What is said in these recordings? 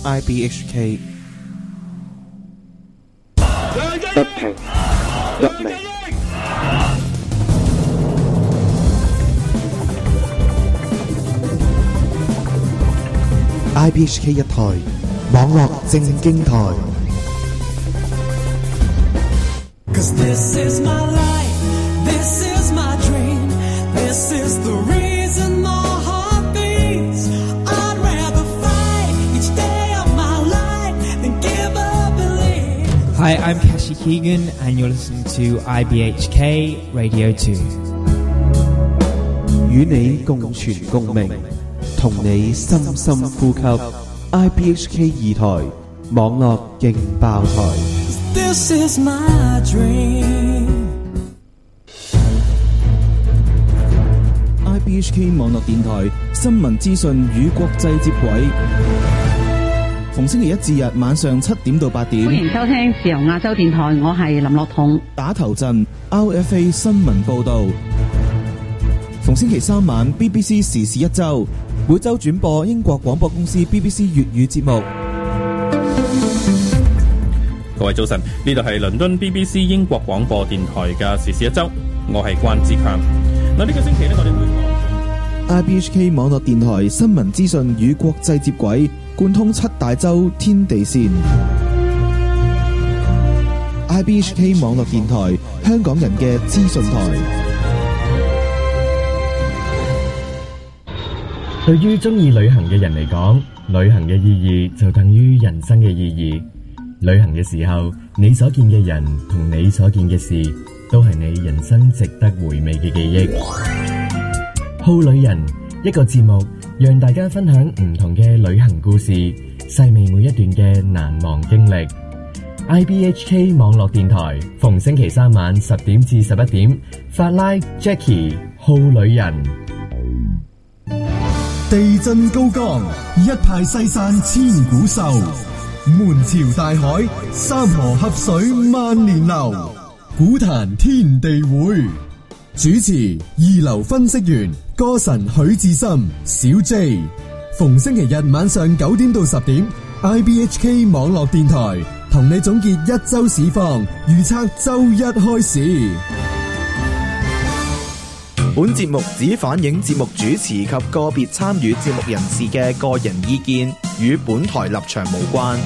IBHK 不平不明。 IBHK 一台網絡正經台。 Cause this is my life, this is my dream, this is the reason my heart beats. I'd rather fight each day of my life than give up and leave. Hi, I'm Kashi Keegan and you're listening to IBHK Radio 2. 與你共存共鳴，同你深深呼吸。IBHK 二台網絡勁爆台。 This is my dream. IBHK 網絡電台新聞資訊與國際接軌，逢星期一至日晚上7點到8點。 歡迎收聽自由亞洲電台，我係林樂彤。 打頭陣 RFA 新聞報導，逢星期三晚 BBC 時事一周，每週轉播英國廣播公司 BBC 粵語節目。 各位早晨，呢度係倫敦 BBC 英國廣播電台嘅時事一周，我係關志強。嗱，呢個星期呢，我哋會講 IBHK 網絡電台新聞資訊與國際接軌，貫通7大洲天地線。IBHK 網絡電台，香港人嘅資訊台。 對於鍾意旅行嘅人嚟講，旅行嘅意義就等於人生嘅意義。旅行嘅時候，你所見嘅人同你所見嘅事，都係你人生值得回味嘅記憶。好旅人，一個節目，讓大家分享唔同嘅旅行故事，細味每一段嘅難忘經歷。IBHK 網絡電台，逢星期三晚10點至11點，法拉 Jackie 好旅人。 地震高崗，一派西山千古愁。門朝大海，三河合水萬年流。股壇天地會，主持二流分析員歌神許志深小 J。逢星期日晚上9點到10點 ，IBHK 網絡電台同你總結一周市況，預測周一開市。 本節目只反映節目主持及個別參與節目人士嘅個人意見，與本台立場無關。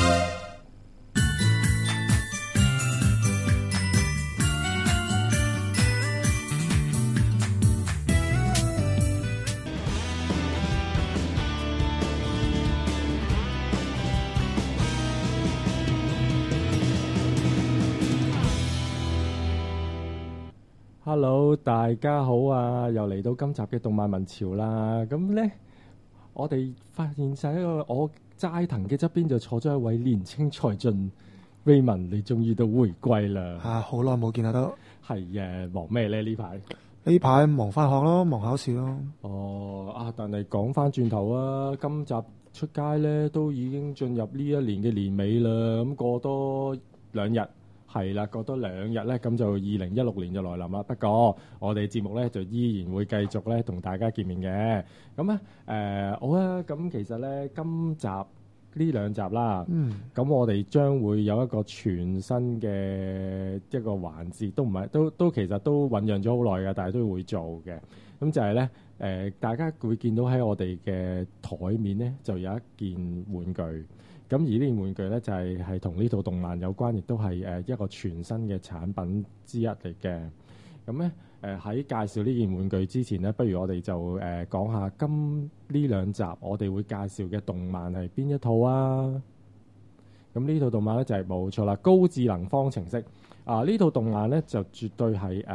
Hello， 大家好啊！又嚟到今集嘅動漫文潮啦。咁呢，我哋發現晒一個我齋藤嘅側邊就坐咗一位年青才俊 Raymond， 你終於都回歸啦。 好耐冇見啦都。 係嘅，忙咩呢？呢排？ 呢排忙返學咯，忙考試咯。 但係講返轉頭啊，今集出街呢都已經進入呢一年嘅年尾啦。咁過多2日。係啦，過多2日咧，咁就2016年就來臨啦。不過我哋節目咧就依然會繼續咧同大家見面嘅。咁咧好啊。咁其實咧今集呢2集啦，咁我哋將會有一個全新嘅一個環節，都唔係都其實都醖釀咗好耐嘅，但係都會做嘅。咁就係咧大家會見到喺我哋嘅台面咧就有一件玩具。咁而呢件玩具咧就係同呢套動漫有關，亦都係一個全新嘅產品之一嚟嘅。咁咧喺介紹呢件玩具之前咧，不如我哋就講下呢2集我哋會介紹嘅動漫係邊一套啊？咁呢套動漫咧就係冇錯啦，高智能方程式呢套動漫咧就絕對係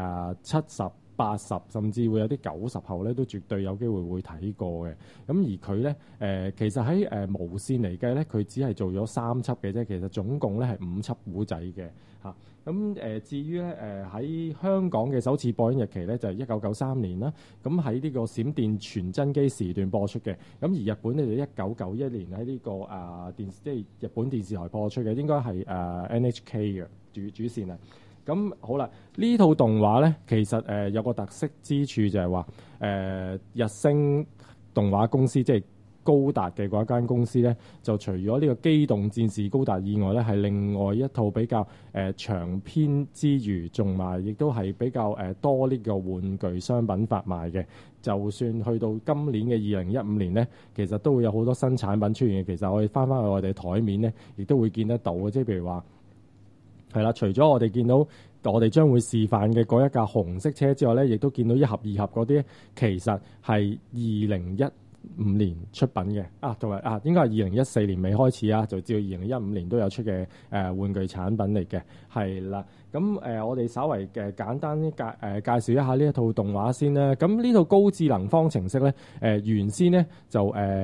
70、80甚至會有啲90後咧都絕對有機會會睇過嘅。咁而佢咧其實喺無線嚟計咧，佢只係做咗3輯嘅啫。其實總共咧係5輯古仔嘅嚇。咁至於咧喺香港嘅首次播映日期咧就係1993年啦。咁喺呢個閃電傳真機時段播出嘅。咁而日本咧就1991年喺呢個電視，即係日本電視台播出嘅，應該係NHK 嘅主線啊。咁好啦，呢套動畫咧，其實有個特色之處就係話日升動畫公司，即係高達嘅嗰一間公司咧，就除咗呢個機動戰士高達以外咧，係另外一套比較長篇之餘，仲埋亦都係比較多呢個玩具商品發賣嘅。就算去到今年嘅2015年咧，其實都會有好多新產品出現嘅。其實我哋翻去我哋台面咧，亦都會見得到嘅。即係譬如話係啦，除咗我哋見到我哋將會示範嘅嗰一架紅色車之外咧，亦都見到一盒二盒嗰啲，其實係2015年出品嘅同埋應該係2014年尾開始啊，就至到2015年都有出嘅玩具產品嚟嘅，係啦。咁我哋稍為簡單啲介紹一下呢一套動畫先啦。咁呢套高智能方程式咧，原先咧就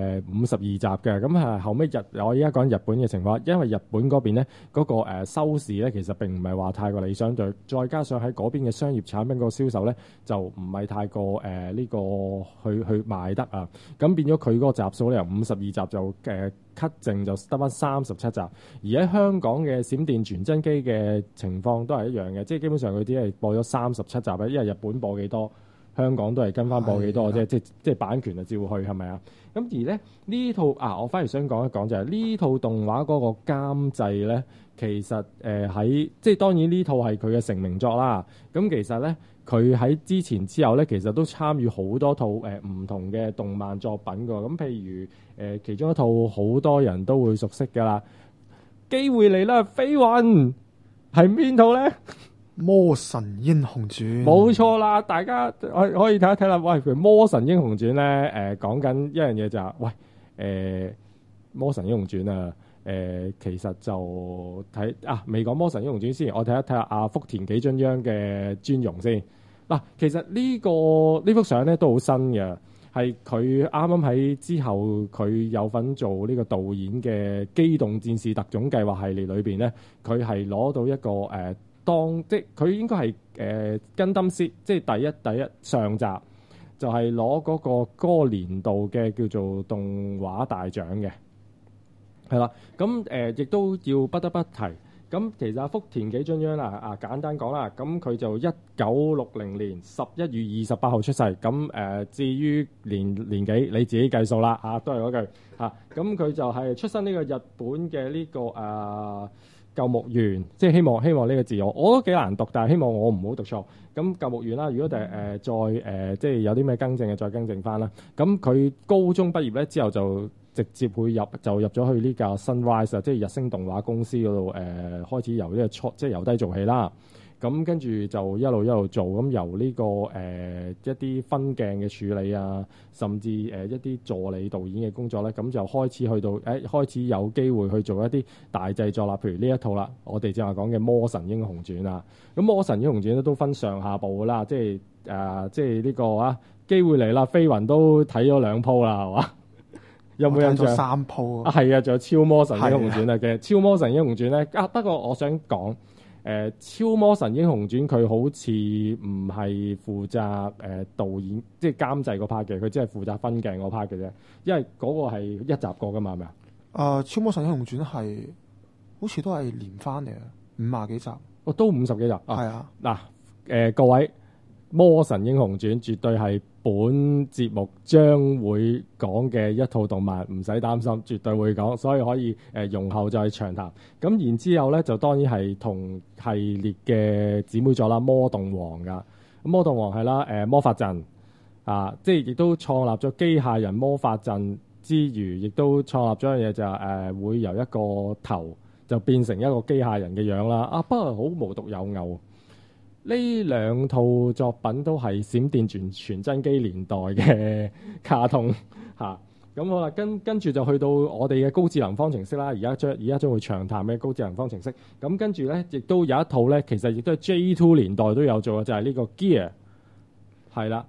52集嘅，咁後尾我而家講日本嘅情況，因為日本嗰邊咧嗰個收視咧其實並唔係話太過理想，再加上喺嗰邊嘅商業產品個銷售咧就唔係太過呢個去賣得啊，咁變咗佢嗰個集數咧由52集就cut 淨就得翻37集，而喺香港嘅閃電傳真機嘅情況都係一樣嘅，即係基本上佢啲係播咗37集咧，因為日本播幾多，香港都係跟翻播幾多啫，即係版權就照去係咪啊？咁而咧呢套我反而想講一講就係呢套動畫嗰個監製咧，其實喺即係當然呢套係佢嘅成名作啦。咁其實咧佢喺之前之後咧，其實都參與好多套唔同嘅動漫作品㗎。咁譬如其中一套好多人都會熟悉㗎啦，機會嚟啦，飛雲係邊套咧？ 魔神英雄傳冇錯啦，大家可以睇一睇啦。喂，佢魔神英雄傳咧，講緊一樣嘢就係，魔神英雄傳啊，其實就睇未講魔神英雄傳先，我睇一睇下福田紀津央嘅尊容先。嗱，其實呢幅相咧都好新嘅，係佢啱啱喺之後佢有份做呢個導演嘅《機動戰士特種計劃》系列裏邊咧，佢係攞到一個即係佢應該係Gundam Seed，即係第一上集就係攞嗰個年度嘅叫做動畫大獎嘅，係啦。咁亦都要不得不提。咁其實福田紀津央簡單講啦，咁佢就1960年11月28號出世。咁至於年紀你自己計數啦，都係嗰句咁佢就係出身呢個日本嘅呢個舊木園，即係希望呢個字我都幾難讀，但係希望我唔好讀錯。咁舊木園啦，如果再即係有啲咩更正嘅，再更正翻啦。咁佢高中畢業咧之後就直接會入咗去呢架 Sunrise 即係日升動畫公司嗰度開始由呢個即係由低做起啦。咁跟住就一路做，咁由呢個一啲分鏡嘅處理啊，甚至一啲助理導演嘅工作咧，咁就開始去到開始有機會去做一啲大製作啦。譬如呢一套啦，我哋正話講嘅《魔神英雄傳》啊，咁《魔神英雄傳》咧都分上下部噶啦，即係呢個機會嚟啦，飛雲都睇咗2鋪啦，係嘛？有冇印象 ？3鋪係啊，仲有超魔神英雄傳啊嘅超魔神英雄傳咧不過我想講。超魔神英雄傳佢好似唔係負責導演即係監製嗰 part 嘅，佢只係負責分鏡嗰 part 嘅啫，因為嗰個係一集過噶嘛，係咪啊？ 超魔神英雄傳係好似都係連翻嚟啊，50幾集， 都50幾集， 係啊。 嗱各位，魔神英雄傳絕對係本節目將會講嘅一套動漫，唔使擔心，絕對會講，所以可以容後再長談。咁然之後咧，就當然係同系列嘅姊妹作啦，魔動王噶。咁魔動王係啦，魔法陣即係亦都創立咗機械人魔法陣之餘，亦都創立咗一樣嘢就係會由一個頭就變成一個機械人嘅樣啦。不過好無獨有偶。呢2套作品都係閃電傳真機年代嘅卡通咁好啦，跟住就去到我哋嘅高智能方程式啦。而家將會長談嘅高智能方程式。咁跟住咧，亦都有一套咧，其實亦都係 J2 年代都有做嘅，就係呢個 Gear 係啦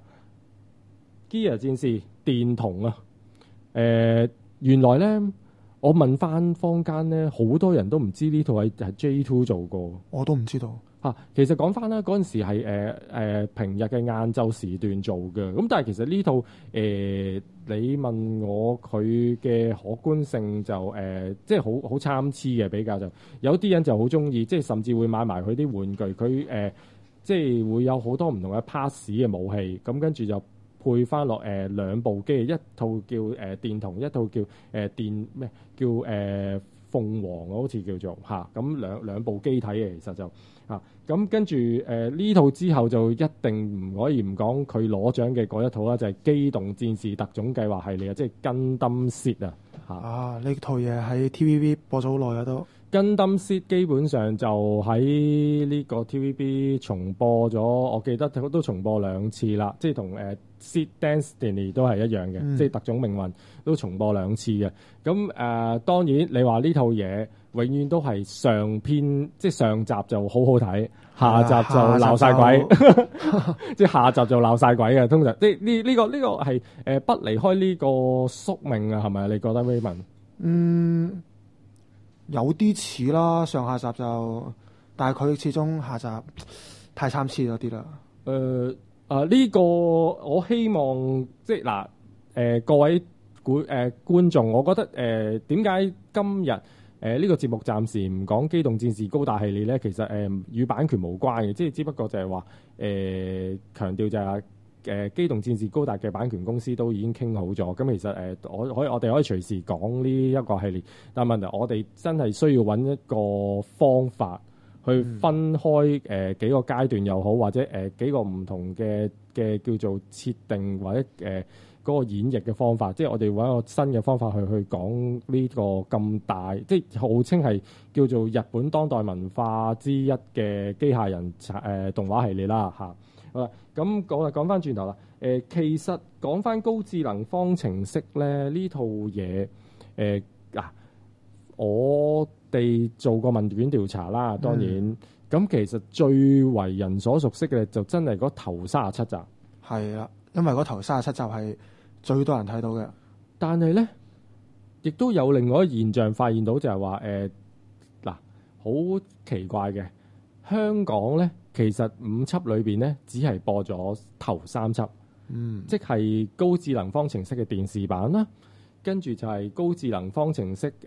，Gear 戰士電童啊。原來咧，我問翻坊間咧，好多人都唔知呢套係 J2 做過， 我都唔知道。 其實講翻啦，嗰陣時係平日嘅晏晝時段做嘅，咁但係其實呢套你問我佢嘅可觀性就即係好參差嘅，比較就有啲人就好中意，即係甚至會買埋佢啲玩具，佢即係會有好多唔同嘅 pass 嘅武器，咁跟住就配翻落兩部機，一套叫電童，一套叫電咩叫鳳凰好似叫做嚇，咁兩部機體嘅其實就嚇，咁跟住呢套之後就一定唔可以唔講佢攞獎嘅嗰一套啦，就係、是《機動戰士特種計劃》系列啊，即係《Gundam Seed》啊嚇。 啊，呢套嘢喺 TVB 播咗好耐啊都。 Gundam Seed 基本上就喺呢個 TVB 重播咗，我記得都重播2次啦，即係同Seed Destiny 都係一樣嘅，即係特種命運都重播2次嘅。咁當然你話呢套嘢永遠都係上篇，即係上集就好好睇，下集就鬧晒鬼，即係下集就鬧晒鬼嘅。通常即係呢個係不離開呢個宿命啊，係咪？你覺得 Raymond？ 有啲似啦，上下集就，但係佢始終下集太參差咗啲啦。 呢個我希望即係嗱，各位觀眾，我覺得點解今日呢個節目暫時唔講機動戰士高達系列咧？其實與版權無關嘅，即係只不過就係話強調就係話機動戰士高達嘅版權公司都已經傾好咗。咁其實我哋可以隨時講呢一個系列，但問題我哋真係需要揾一個方法去分開幾個階段又好，或者幾個唔同嘅叫做設定或者嗰個演繹嘅方法，即係我哋揾一個新嘅方法去講呢個咁大，即係號稱係叫做日本當代文化之一嘅機械人動畫系列啦嚇。好啦，咁講翻轉頭啦，其實講翻高智能方程式咧呢套嘢我哋做過問卷調查啦，當然咁其實最為人所熟悉嘅就真係嗰頭37集。 係啦，因為嗰頭37集係最多人睇到嘅。 但係咧，亦都有另外一個現象發現到就係話好奇怪嘅，香港咧其實5輯裏邊咧只係播咗頭3輯，即係高智能方程式嘅電視版啦。跟住就係高智能方程式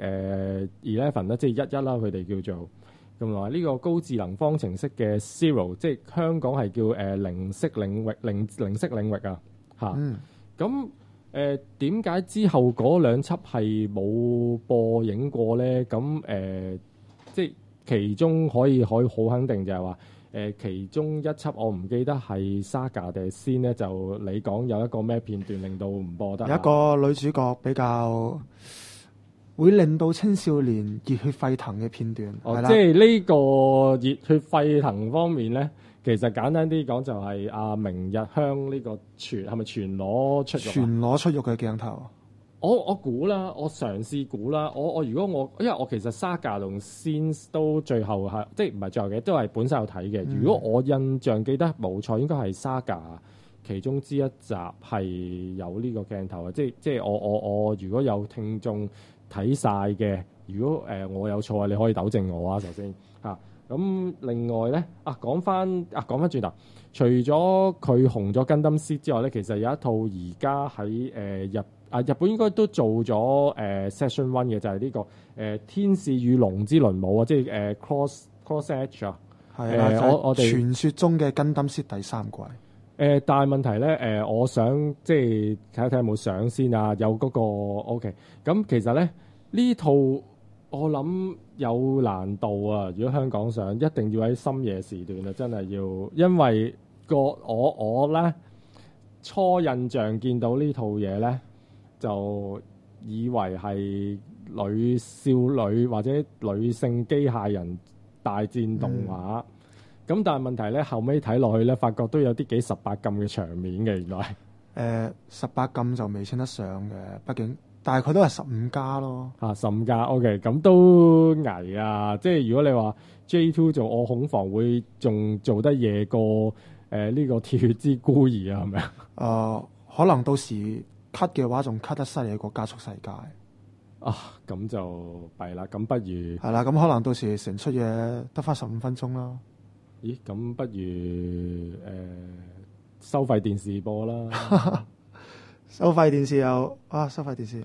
11啦，即係11啦，佢哋叫做同埋呢個高智能方程式嘅 Zero， 即係香港係叫零式領域啊嚇。咁點解之後嗰2輯係冇播映過咧？咁即係其中可以好肯定就係話其中一輯我唔記得係 Saga 定係先咧，就你講有一個咩片段令到唔播得？ 有一個女主角比較會令到青少年熱血沸騰嘅片段。 即係呢個熱血沸騰方面咧，其實簡單啲講就係明日香呢個係咪全裸出肉？ 全裸出肉嘅鏡頭。 我估啦，我嘗試估啦。因為我其實 Saga 同 Scenes 都最後係即係唔係最後嘅，都係本身有睇嘅。如果我印象記得冇錯，應該係 Saga 其中之一集係有呢個鏡頭嘅。即係我如果有聽眾睇晒嘅，如果我有錯啊，你可以糾正我啊。首先嚇咁另外咧講翻轉頭，除咗佢紅咗 Gundam Seed 之外咧，其實有一套而家喺日本應該都做咗Session 1嘅，就係呢個天使與龍之輪舞啊，即係Cross Edge 啊。 係啦，我哋傳說中嘅 Gundam Seed 第3季。 但係問題咧，我想即係睇一睇有冇相先啊，有嗰個 OK。咁其實咧呢套我諗有難度啊，如果香港上一定要喺深夜時段啊，真係要，因為我咧初印象見到呢套嘢咧，就以為係女少女或者女性機械人大戰動畫，咁但係問題咧後尾睇落去咧，發覺都有啲幾18禁嘅場面嘅，原來 18禁就未稱得上嘅，畢竟，但係佢都係15加咯。 15加 OK， 咁都危啊！即係如果你話 J2 做我恐防會仲做得夜過呢個鐵血之孤兒啊，係咪啊？ 可能到時 cut 嘅話，仲 cut 得犀利過加速世界咁就弊啦。咁不如係啦，咁可能到時成出嘢得翻15分鐘啦。 咦？咁不如收費電視播啦。 收費電視有收費電視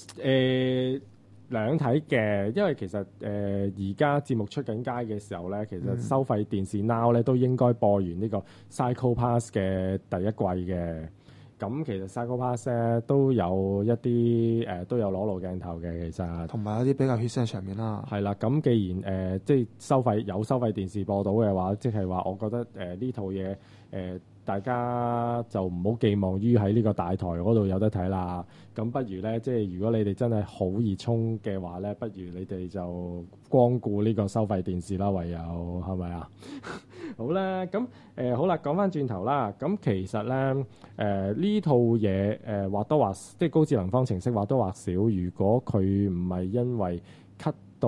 兩睇嘅，因為其實而家節目出緊街嘅時候咧，其實收費電視 Now 咧都應該播完呢個 Psycho Pass 嘅第1季嘅。 咁其實 Psycho Pass 咧都有一啲都有裸露鏡頭嘅，其實同埋有啲比較血腥場面啦。 係啦，咁既然即係收費電視播到嘅話，即係話我覺得呢套嘢大家就唔好寄望於喺呢個大台嗰度有得睇啦。咁不如咧，即係如果你哋真係好熱衷嘅話咧，不如你哋就光顧呢個收費電視啦，唯有係咪啊？好啦，咁好啦，講翻轉頭啦。咁其實咧呢套嘢或多或即係高智能方程式或多或少，如果佢唔係因為 cut 到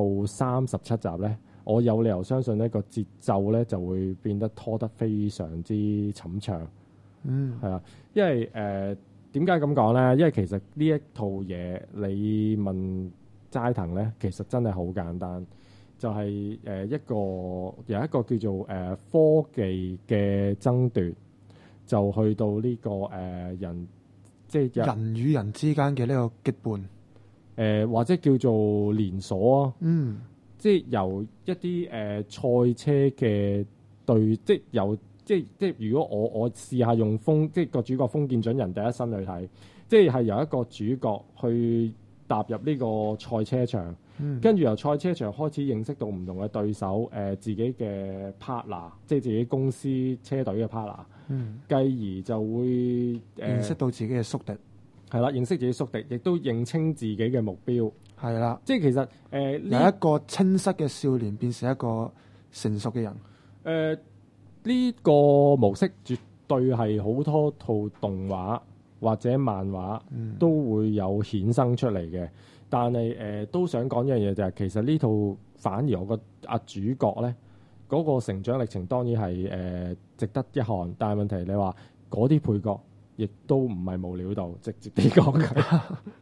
37集咧，我有理由相信呢個節奏咧就會變得拖得非常之冗長。係啊，因為點解咁講咧？因為其實呢一套嘢你問齋藤咧，其實真係好簡單，就係有一個叫做科技嘅爭奪，就去到呢個人即係人與人之間嘅呢個羈絆， 或者叫做連鎖啊。即係由一啲賽車嘅對，即係由即係如果我試下用即係個主角封建準人第一身去睇，即係由一個主角去踏入呢個賽車場，跟住由賽車場開始認識到唔同嘅對手，自己嘅 partner， 即係自己公司車隊嘅 partner，繼而就會認識到自己嘅宿敵。 係啦，認識自己宿敵，亦都認清自己嘅目標。 係啦， 即係其實由一個青澀嘅少年變成一個成熟嘅人。 呢個模式絕對係好多套動畫或者漫畫都會有衍生出嚟嘅。但係都想講一樣嘢就係，其實呢套反而我覺得主角咧嗰個成長歷程當然係值得一看，但係問題你話嗰啲配角亦都唔係無料到，直接啲講佢。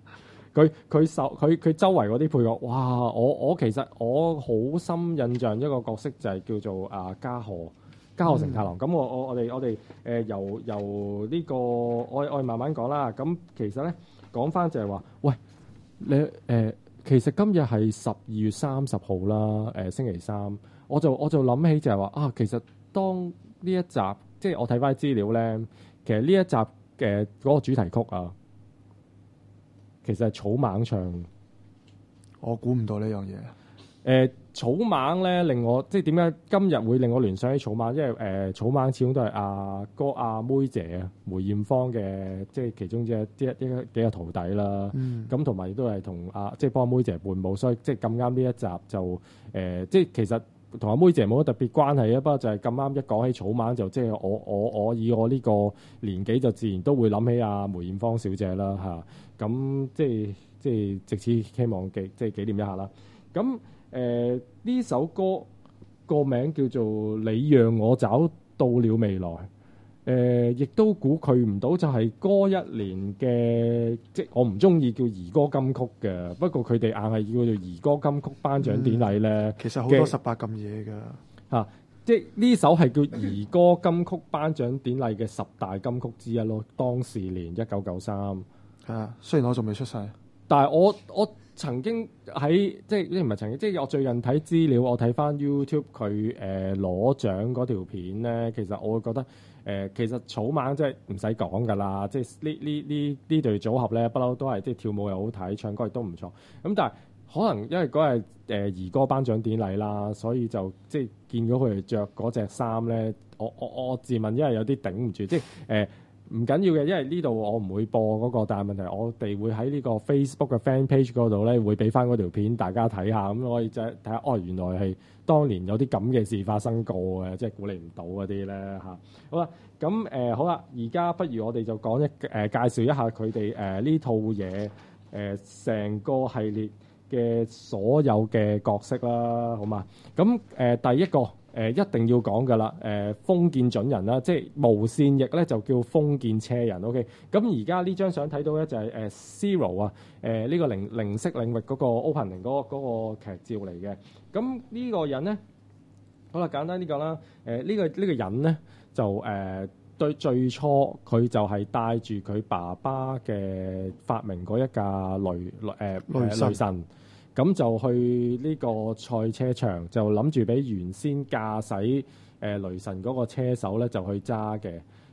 佢周圍嗰啲配角，哇！我其實我好深印象一個角色就係叫做加賀成太郎。咁我哋由呢個我慢慢講啦。咁其實咧講翻就係話，喂你其實今日係12月30號啦，星期三，我就諗起就係話其實當呢一集即係我睇翻資料咧，其實呢一集嘅嗰個主題曲啊。其實係草蜢唱， 我估唔到呢樣嘢。 草蜢咧令我即係點解今日會令我聯想起草蜢？因為草蜢始終都係阿妹姐啊梅艷芳嘅即係其中一幾個徒弟啦。咁同埋亦都係同即係幫阿妹姐伴舞，所以即係咁啱呢一集就即係其實同阿妹姐冇乜特別關係啊。不過就係咁啱一講起草蜢就即係我以我呢個年紀就自然都會諗起阿梅艷芳小姐啦嚇。咁即係藉此希望即係紀念一下啦。咁呢首歌個名叫做《你讓我找到了未來》。亦都估佢唔到就係嗰一年嘅，即係我唔中意叫兒歌金曲嘅，不過佢哋硬係叫做兒歌金曲頒獎典禮咧。 其實好多18禁嘢㗎。 即係呢首係叫兒歌金曲頒獎典禮嘅10大金曲之一咯。當時年1993。 係啊，雖然我仲未出世， 但係我曾經喺即係唔係曾經，即係我最近睇資料，我睇翻 YouTube 佢攞獎嗰條片咧，其實我會覺得其實草蜢即係唔使講㗎啦，即係呢隊組合咧，不嬲都係即係跳舞又好睇，唱歌亦都唔錯。咁但係可能因為嗰日兒歌頒獎典禮啦，所以就即係見到佢哋着嗰隻衫咧，我自問因為有啲頂唔住，即係唔緊要嘅，因為呢度我唔會播嗰個，但係問題我哋會喺呢個 Facebook 嘅 fan page 嗰度咧，會俾翻嗰條片大家睇下，咁可以就睇下原來係當年有啲咁嘅事發生過嘅，即係估你唔到嗰啲咧嚇。好啦，咁好啦，而家不如我哋就講介紹一下佢哋呢套嘢成個系列嘅所有嘅角色啦，好嘛？咁第一個。一定要講㗎啦，封建準人啦，即係無線譯咧就叫封建車人。OK， 咁而家呢張相睇到咧就係Zero 啊，呢個零式領域嗰個 opening 嗰個劇照嚟嘅。咁呢個人咧，好啦，簡單呢個啦，呢個人咧就對最初佢就係帶住佢爸爸嘅發明嗰一架雷神。咁就去呢個賽車場，就諗住俾原先駕駛雷神嗰個車手咧就去揸嘅。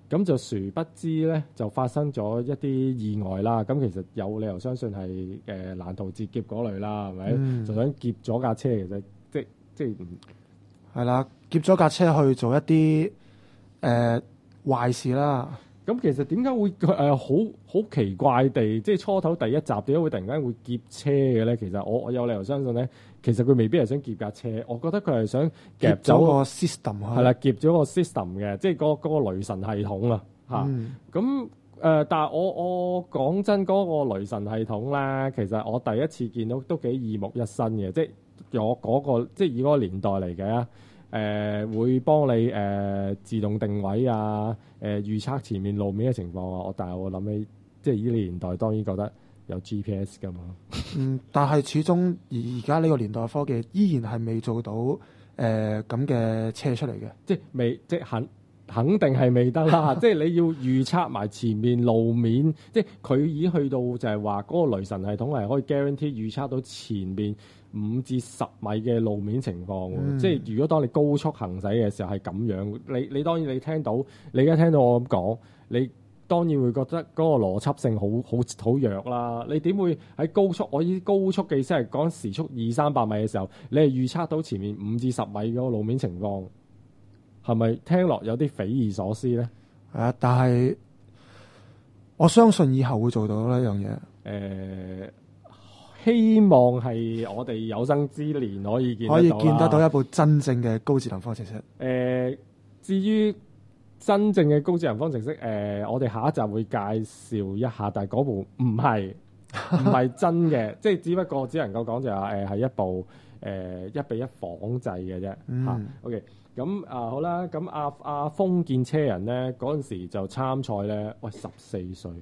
咁就殊不知咧就發生咗一啲意外啦。咁其實有理由相信係難逃截劫嗰類啦，係咪？就想劫咗架車，其實即係係啦，劫咗架車去做一啲壞事啦。 咁其實點解會好奇怪地，即係初頭第一集點解會突然間會劫車嘅咧？其實我有理由相信咧，其實佢未必係想劫架車，我覺得佢係想夾走個 system 係啦，劫咗個 system 嘅，即係嗰個雷神系統啊嚇。咁但係我講真嗰個雷神系統咧，其實我第一次見到都幾耳目一新嘅，即係我嗰個即係以嗰個年代嚟嘅。會幫你自動定位啊，預測前面路面嘅情況啊。但係我諗起，即係呢個年代當然覺得有 GPS 㗎嘛。 但係始終而家呢個年代嘅科技依然係未做到咁嘅車出嚟嘅， 即係肯定係未得啦。即係你要預測埋前面路面，即係佢已經去到就係話嗰個雷神系統係可以 guarantee 預測到前面5至10米嘅路面情況。即係如果當你高速行駛嘅時候係咁樣，你當然你而家聽到我咁講，你當然會覺得嗰個邏輯性好弱啦。你點會喺高速？我依高速嘅意思係講時速200-300米嘅時候，你係預測到前面5至10米嗰個路面情況，係咪聽落有啲匪夷所思咧？ 但係我相信以後會做到呢樣嘢。 希望係我哋有生之年可以見得到一部真正嘅高智能方程式。 至於真正嘅高智能方程式，我哋下一集會介紹一下，但係嗰部唔係真嘅，即係只不過只能夠講就係係一部1:1仿製嘅啫嚇。OK， 咁好啦，咁阿封建車人咧嗰陣時就參賽咧，喂14歲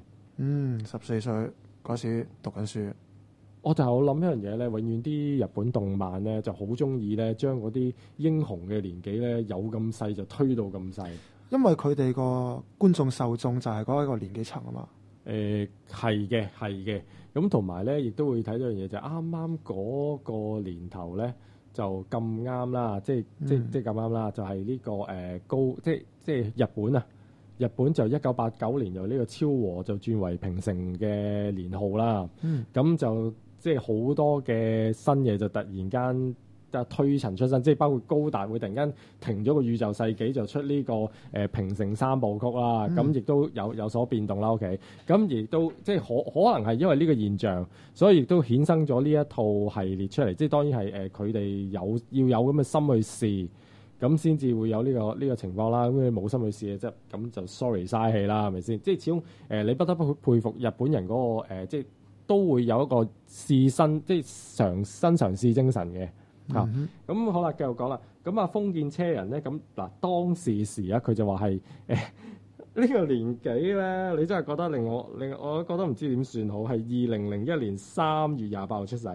，14歲嗰時讀緊書。 我諗一樣嘢咧，永遠啲日本動漫咧就好中意咧將嗰啲英雄嘅年紀咧有咁細就推到咁細，因為佢哋個觀眾受眾就係嗰一個年紀層啊嘛。 係嘅，咁同埋咧亦都會睇到樣嘢，就啱啱嗰個年頭咧就咁啱啦，即係咁啱啦，就係呢個即係日本啊！日本就1989年由呢個昭和就轉為平成嘅年號啦，咁就即係好多嘅新嘢就突然間就推陳出新，即係包括高達會突然間停咗個宇宙世紀就出呢個平成3部曲啦，咁亦都有所變動啦。OK， 咁亦都即係可能係因為呢個現象，所以亦都衍生咗呢一套系列出嚟。即係當然係佢哋要有咁嘅心去試。咁先至會有呢個情況啦。咁你冇心去試嘅啫，咁就 sorry 嘥氣啦，係咪先？即係始終你不得不佩服日本人嗰個即係都會有一個試新，即係新嘗試精神嘅嚇。咁好啦，繼續講啦。咁封建車人咧，咁嗱當時啊，佢就話係呢個年紀咧，你真係覺得令我覺得唔知點算好。係2001年3月28號出世。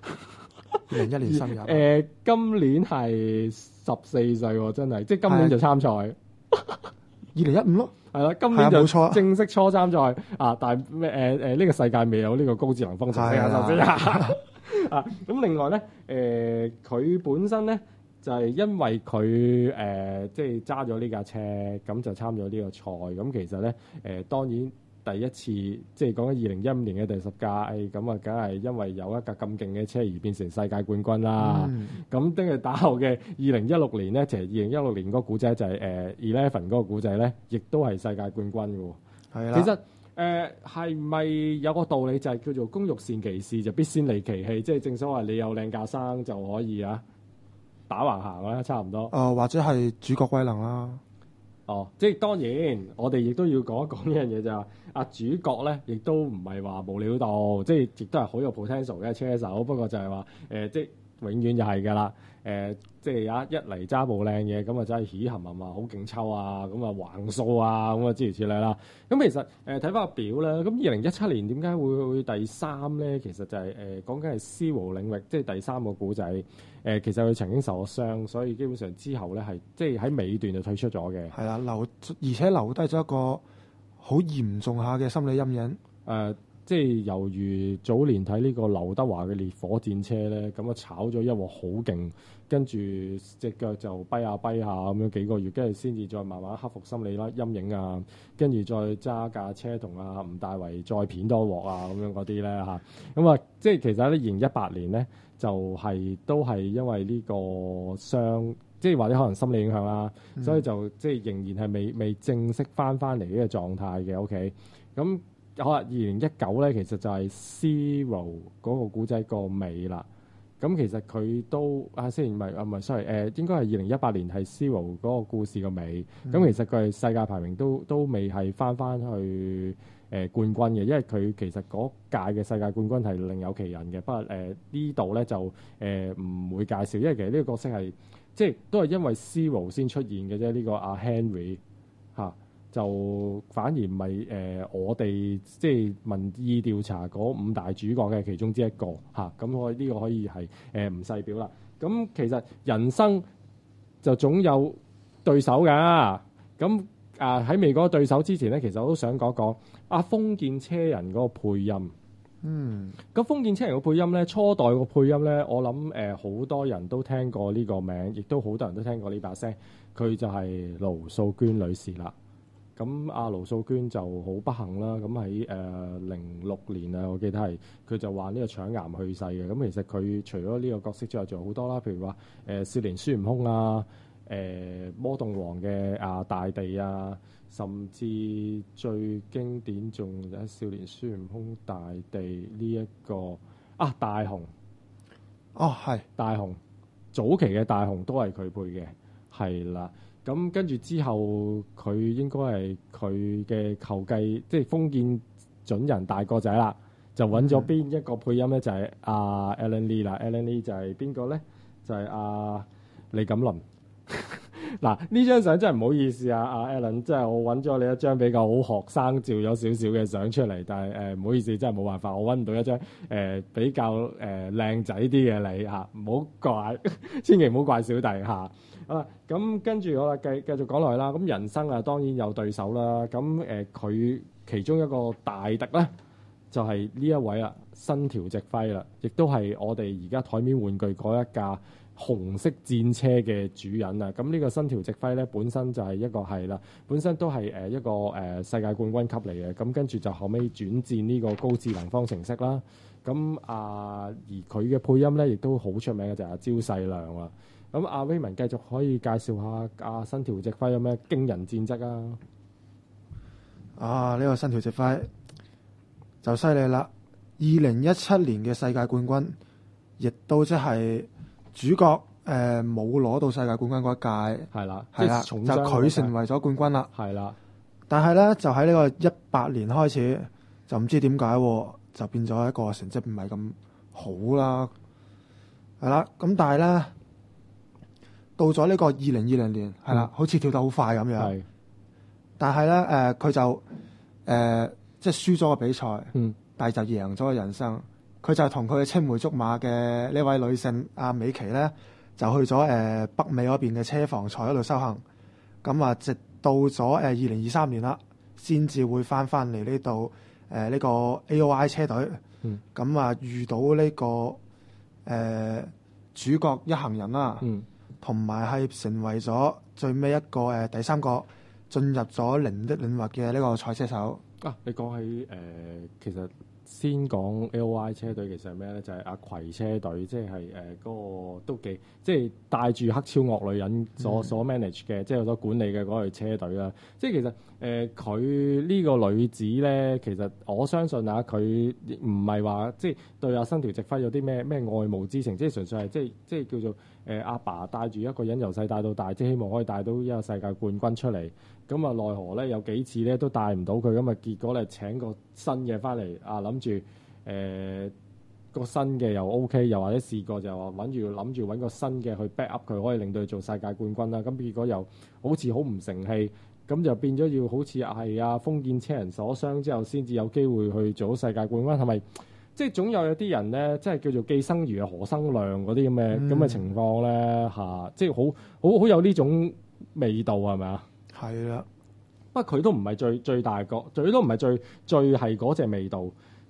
2001年3月28號。 今年係14歲喎，真係，即係今年就參賽。 2015咯， 係啦，今年就正式初參賽啊！但係咩呢個世界未有呢個高智能方程式啊，首先啊，咁另外咧佢本身咧就係因為佢即係揸咗呢架車，咁就參咗呢個賽。咁其實咧當然。第一次即係講緊2015年嘅第10屆，咁啊，梗係因為有一架咁勁嘅車而變成世界冠軍啦。咁跟住打後嘅2016年咧，其實2016年嗰個古仔就係Eleven 嗰個古仔咧，亦都係世界冠軍嘅。係啦，其實係咪有個道理就係叫做工欲善其事，就必先利其器，即係正所謂你有靚架生就可以打橫行啦，差唔多。 或者係主角威能啦。 即係當然，我哋亦都要講一講呢樣嘢就係主角咧，亦都唔係話無料到，即係亦都係好有 potential 嘅車手。不過就係話即係永遠就係㗎啦。即係一嚟揸部靚嘢，咁啊真係起冚冚啊，好勁抽啊，咁啊橫掃啊，咁啊諸如此類啦。咁其實睇翻個表咧，咁2017年點解會第3咧？其實就係講緊係思和領域，即係第3個古仔。其實佢曾經受咗傷，所以基本上之後咧係即係喺尾段就退出咗嘅。 係啦，而且留低咗一個好嚴重下嘅心理陰影。 即係猶如早年睇呢個劉德華嘅烈火戰車咧，咁啊炒咗一鑊好勁，跟住隻腳就跛下咁樣幾個月，跟住先至再慢慢克服心理啦陰影啊，跟住再揸架車同阿吳大維再片多鑊啊咁樣嗰啲咧嚇，咁啊即係其實咧2018年咧就都係因為呢個傷。即係或者可能心理影響啦，所以就即係仍然係未正式翻嚟呢個狀態嘅。OK， 咁好啦，2019咧其實就係 Zero 嗰個古仔個尾啦。咁其實佢都雖然唔係 sorry 應該係2018年係 Zero 嗰個故事個尾。咁其實佢係世界排名都未係翻去冠軍嘅，因為佢其實嗰屆嘅世界冠軍係另有其人嘅。不過呢度咧就唔會介紹，因為其實呢個角色係。即係都係因為 Zero 先出現嘅啫，呢個阿 Henry 就反而唔係我哋即係民意調查嗰5大主角嘅其中之一個咁我呢個可以係唔細表啦。咁其實人生就總有對手㗎。咁喺未講對手之前咧，其實我都想講阿封建車人嗰個配音。咁封建車人個配音咧，初代個配音咧，我諗好多人都聽過呢個名，亦都好多人都聽過呢把聲。佢就係盧素娟女士啦。咁阿盧素娟就好不幸啦。咁喺06年啊，我記得係佢就患呢個腸癌去世嘅。咁其實佢除咗呢個角色之外，仲有好多啦，譬如話少年孫悟空啊，魔動王嘅大地啊。甚至最經典仲有少年孫悟空大地呢一個大雄係大雄，早期嘅大雄都係佢配嘅，係啦。咁跟住之後佢應該係佢嘅後繼，即係封建準人大個仔啦，就揾咗邊一個配音咧？就係Alan Lee 啦。Alan Lee 就係邊個咧？就係李錦麟。嗱，呢張相真係唔好意思阿 Alan， 即係我揾咗你一張比較好學生照有少少嘅相出嚟，但係唔好意思，真係冇辦法，我揾唔到一張比較靚仔啲嘅你唔好怪，千祈唔好怪小弟嚇。咁跟住我繼續講落去啦。咁人生當然有對手啦。咁佢其中一個大敵咧就係呢一位啦，新條直輝啦，亦都係我哋而家台面玩具嗰一架紅色戰車嘅主人啊。咁呢個新條直輝咧本身就係一個係啦，本身都係一個世界冠軍級嚟嘅。咁跟住就後尾轉戰呢個高智能方程式啦。咁而佢嘅配音咧亦都好出名嘅就係招世亮啦。咁阿 Raymond 繼續可以介紹下新條直輝有咩驚人戰績啊？ 呢個新條直輝就犀利啦！2017年嘅世界冠軍，亦都即係主角冇攞到世界冠軍嗰一屆，係啦，就佢成為咗冠軍啦，係啦。但係咧就喺呢個18年開始，就唔知點解就變咗一個成績唔係咁好啦，係啦。咁但係咧到咗呢個2020年，係啦，好似跳得好快咁樣，但係咧佢就即係輸咗個比賽，但係就贏咗個人生。佢就同佢嘅青梅竹馬嘅呢位女性阿美琪咧，就去咗北美嗰邊嘅車房菜嗰度修行。咁直到咗2023年啦，先至會翻嚟呢度呢個 AOI 車隊。咁遇到呢個主角一行人啦，同埋係成為咗最尾一個第三個進入咗零的領域嘅呢個賽車手。 你講起其實先講 AOI 車隊，其實係咩咧？就係阿葵車隊，即係嗰個都幾即係帶住黑超惡女人所 manage 嘅，即係所管理嘅嗰隊車隊啦。即係其實佢呢個女子咧，其實我相信佢唔係話即係對阿新條直輝有啲咩愛慕之情，即係純粹係即係叫做阿爸帶住一個人由細帶到大，即係希望可以帶到一個世界冠軍出嚟。咁奈何咧有幾次咧都帶唔到佢，咁結果咧請個新嘅翻嚟，諗住個新嘅又 OK， 又或者試過就話諗住揾個新嘅去 back up 佢，可以令到佢做世界冠軍啦。咁結果又好似好唔成氣，咁就變咗要好似係封建車人所傷之後，先至有機會去做世界冠軍，係咪？即係總有啲人咧，即係叫做既生瑜何生亮嗰啲咁嘅情況咧即係好有呢種味道係咪啊？係啦，不過佢都唔係最大個，佢都唔係最係嗰隻味道。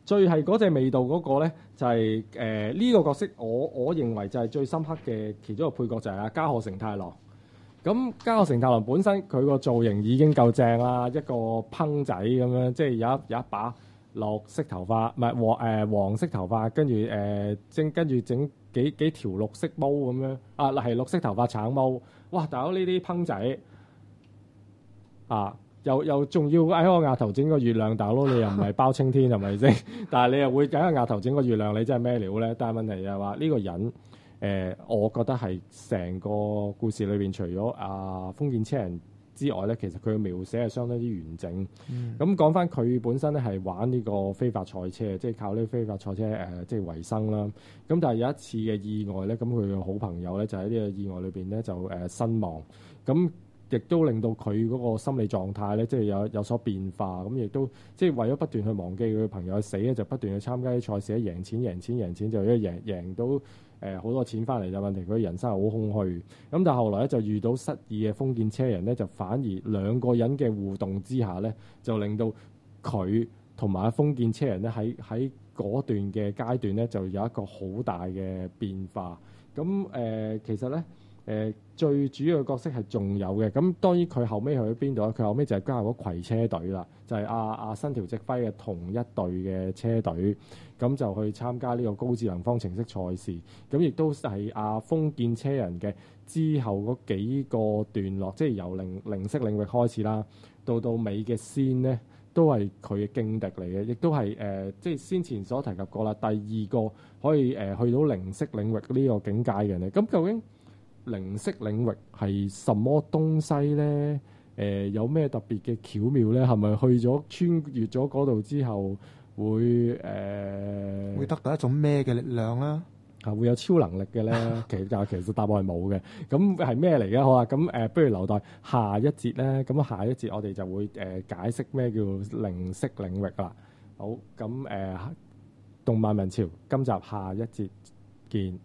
最係嗰隻味道嗰個咧，就係呢個角色我認為就係最深刻嘅其中一個配角就係阿加賀成太郎。咁加賀成太郎本身佢個造型已經夠正啦，一個烹仔咁樣，即係有一把綠色頭髮，唔係黃色頭髮，跟住整幾條綠色毛咁樣，係綠色頭髮橙毛，哇！大佬呢啲烹仔啊，又仲要喺個額頭整個月亮，大佬你又唔係包青天係咪先？但係你又會喺個額頭整個月亮，你真係咩料咧？但係問題就係話呢個人。我覺得係成個故事裏邊，除咗封建車人之外咧，其實佢嘅描寫係相當之完整。咁講翻佢本身咧係玩呢個非法賽車，即係靠呢非法賽車即係維生啦。咁但係有一次嘅意外咧，咁佢嘅好朋友咧就喺呢個意外裏邊咧就身亡。咁亦都令到佢嗰個心理狀態咧，即係有所變化。咁亦都即係為咗不斷去忘記佢嘅朋友嘅死咧，就不斷去參加啲賽事，贏錢，就一贏到好多錢翻嚟。就問題佢人生係好空虛。咁但係後來咧就遇到失意嘅封建車人咧，就反而兩個人嘅互動之下咧，就令到佢同埋封建車人咧喺嗰段嘅階段咧，就有一個好大嘅變化。咁其實咧。最主要嘅角色係仲有嘅，咁當然佢後尾去咗邊度咧？佢後尾就係加入咗葵車隊啦，就係阿新條直輝嘅同一隊嘅車隊，咁就去參加呢個高智能方程式賽事，咁亦都係封建車人嘅之後嗰幾個段落，即係由零式領域開始啦，到尾嘅先呢，都係佢嘅勁敵嚟嘅，亦都係即係先前所提及過啦，第二個可以去到零式領域呢個境界嘅人嚟，咁究竟零式領域係什麼東西咧？有咩特別嘅巧妙咧？係咪去咗穿越咗嗰度之後會得到一種咩嘅力量啦？ 會有超能力嘅咧？其實答案係冇嘅。咁係咩嚟嘅？好啊，咁不如留待下一節咧。咁下一節我哋就會解釋咩叫零式領域啦。好，咁動漫文潮今集下一節見。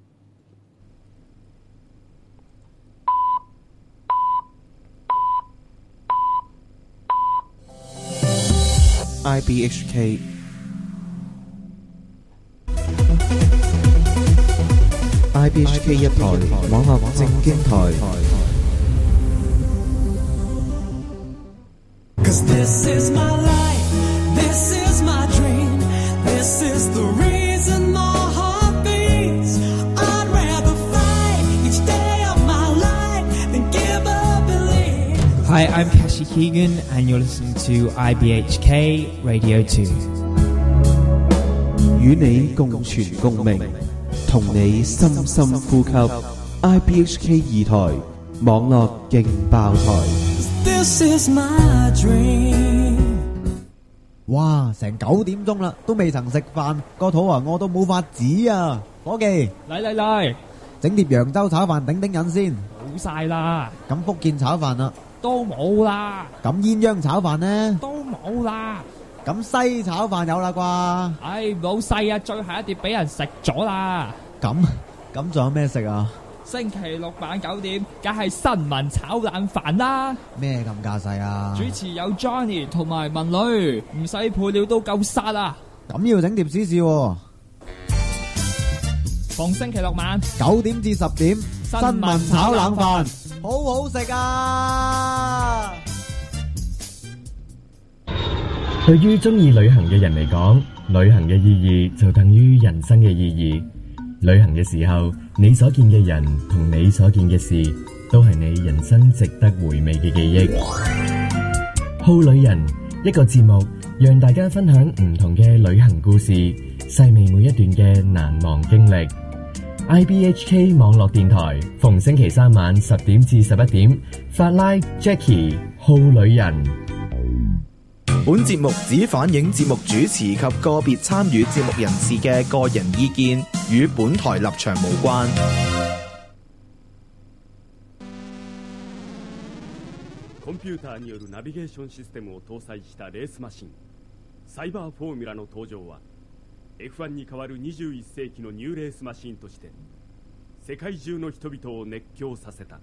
IBHK IBHK 一台網絡正經台。 Cause this is my life, this is my dream, this is the reason my heart beats. I'd rather fight each day of my life than give up and leave. Hi, I'm Kashi Keegan, and you're listening to IBHK Radio 2. 與你共存共鳴，同你深深呼吸。IBHK 二台網絡勁爆台。 This is my dream. 哇！成9點鐘啦，都未曾食飯，個肚餓到冇法子啊！伙計， 嚟， 整碟揚州炒飯頂頂癮先。 冇晒啦。 咁福建炒飯啦， 都冇啦。 咁鴛鴦炒飯呢？ 都冇啦。 咁西炒飯有啦啩？ 唉，冇細啊，最後一碟俾人食咗啦。 咁仲有咩食啊？ 星期六晚9點，梗係新聞炒冷飯啦。 咩咁架勢啊？ 主持有 Johnny 同埋文女，唔使配料都夠殺啊！ 咁要整碟試試喎。 逢星期六晚 9點至10點，新聞炒冷飯，好好食啊！ 對於中意旅行嘅人嚟講，旅行嘅意義就等於人生嘅意義。旅行嘅時候，你所見嘅人同你所見嘅事，都係你人生值得回味嘅記憶。好旅人，一個節目，讓大家分享唔同嘅旅行故事，細味每一段嘅難忘經歷。IBHK 網絡電台，逢星期3晚10點至11點，法拉 Jackie 好旅人。 本節目只反映節目主持及個別參與節目人士嘅個人意見，與本台立場無關。 コンピューターによるナビゲーションシステムを搭載したレースマシン、サイバーフォーミュラの登場は F1 に代わる21世紀のニューレースマシンとして世界中の人々を熱狂させた。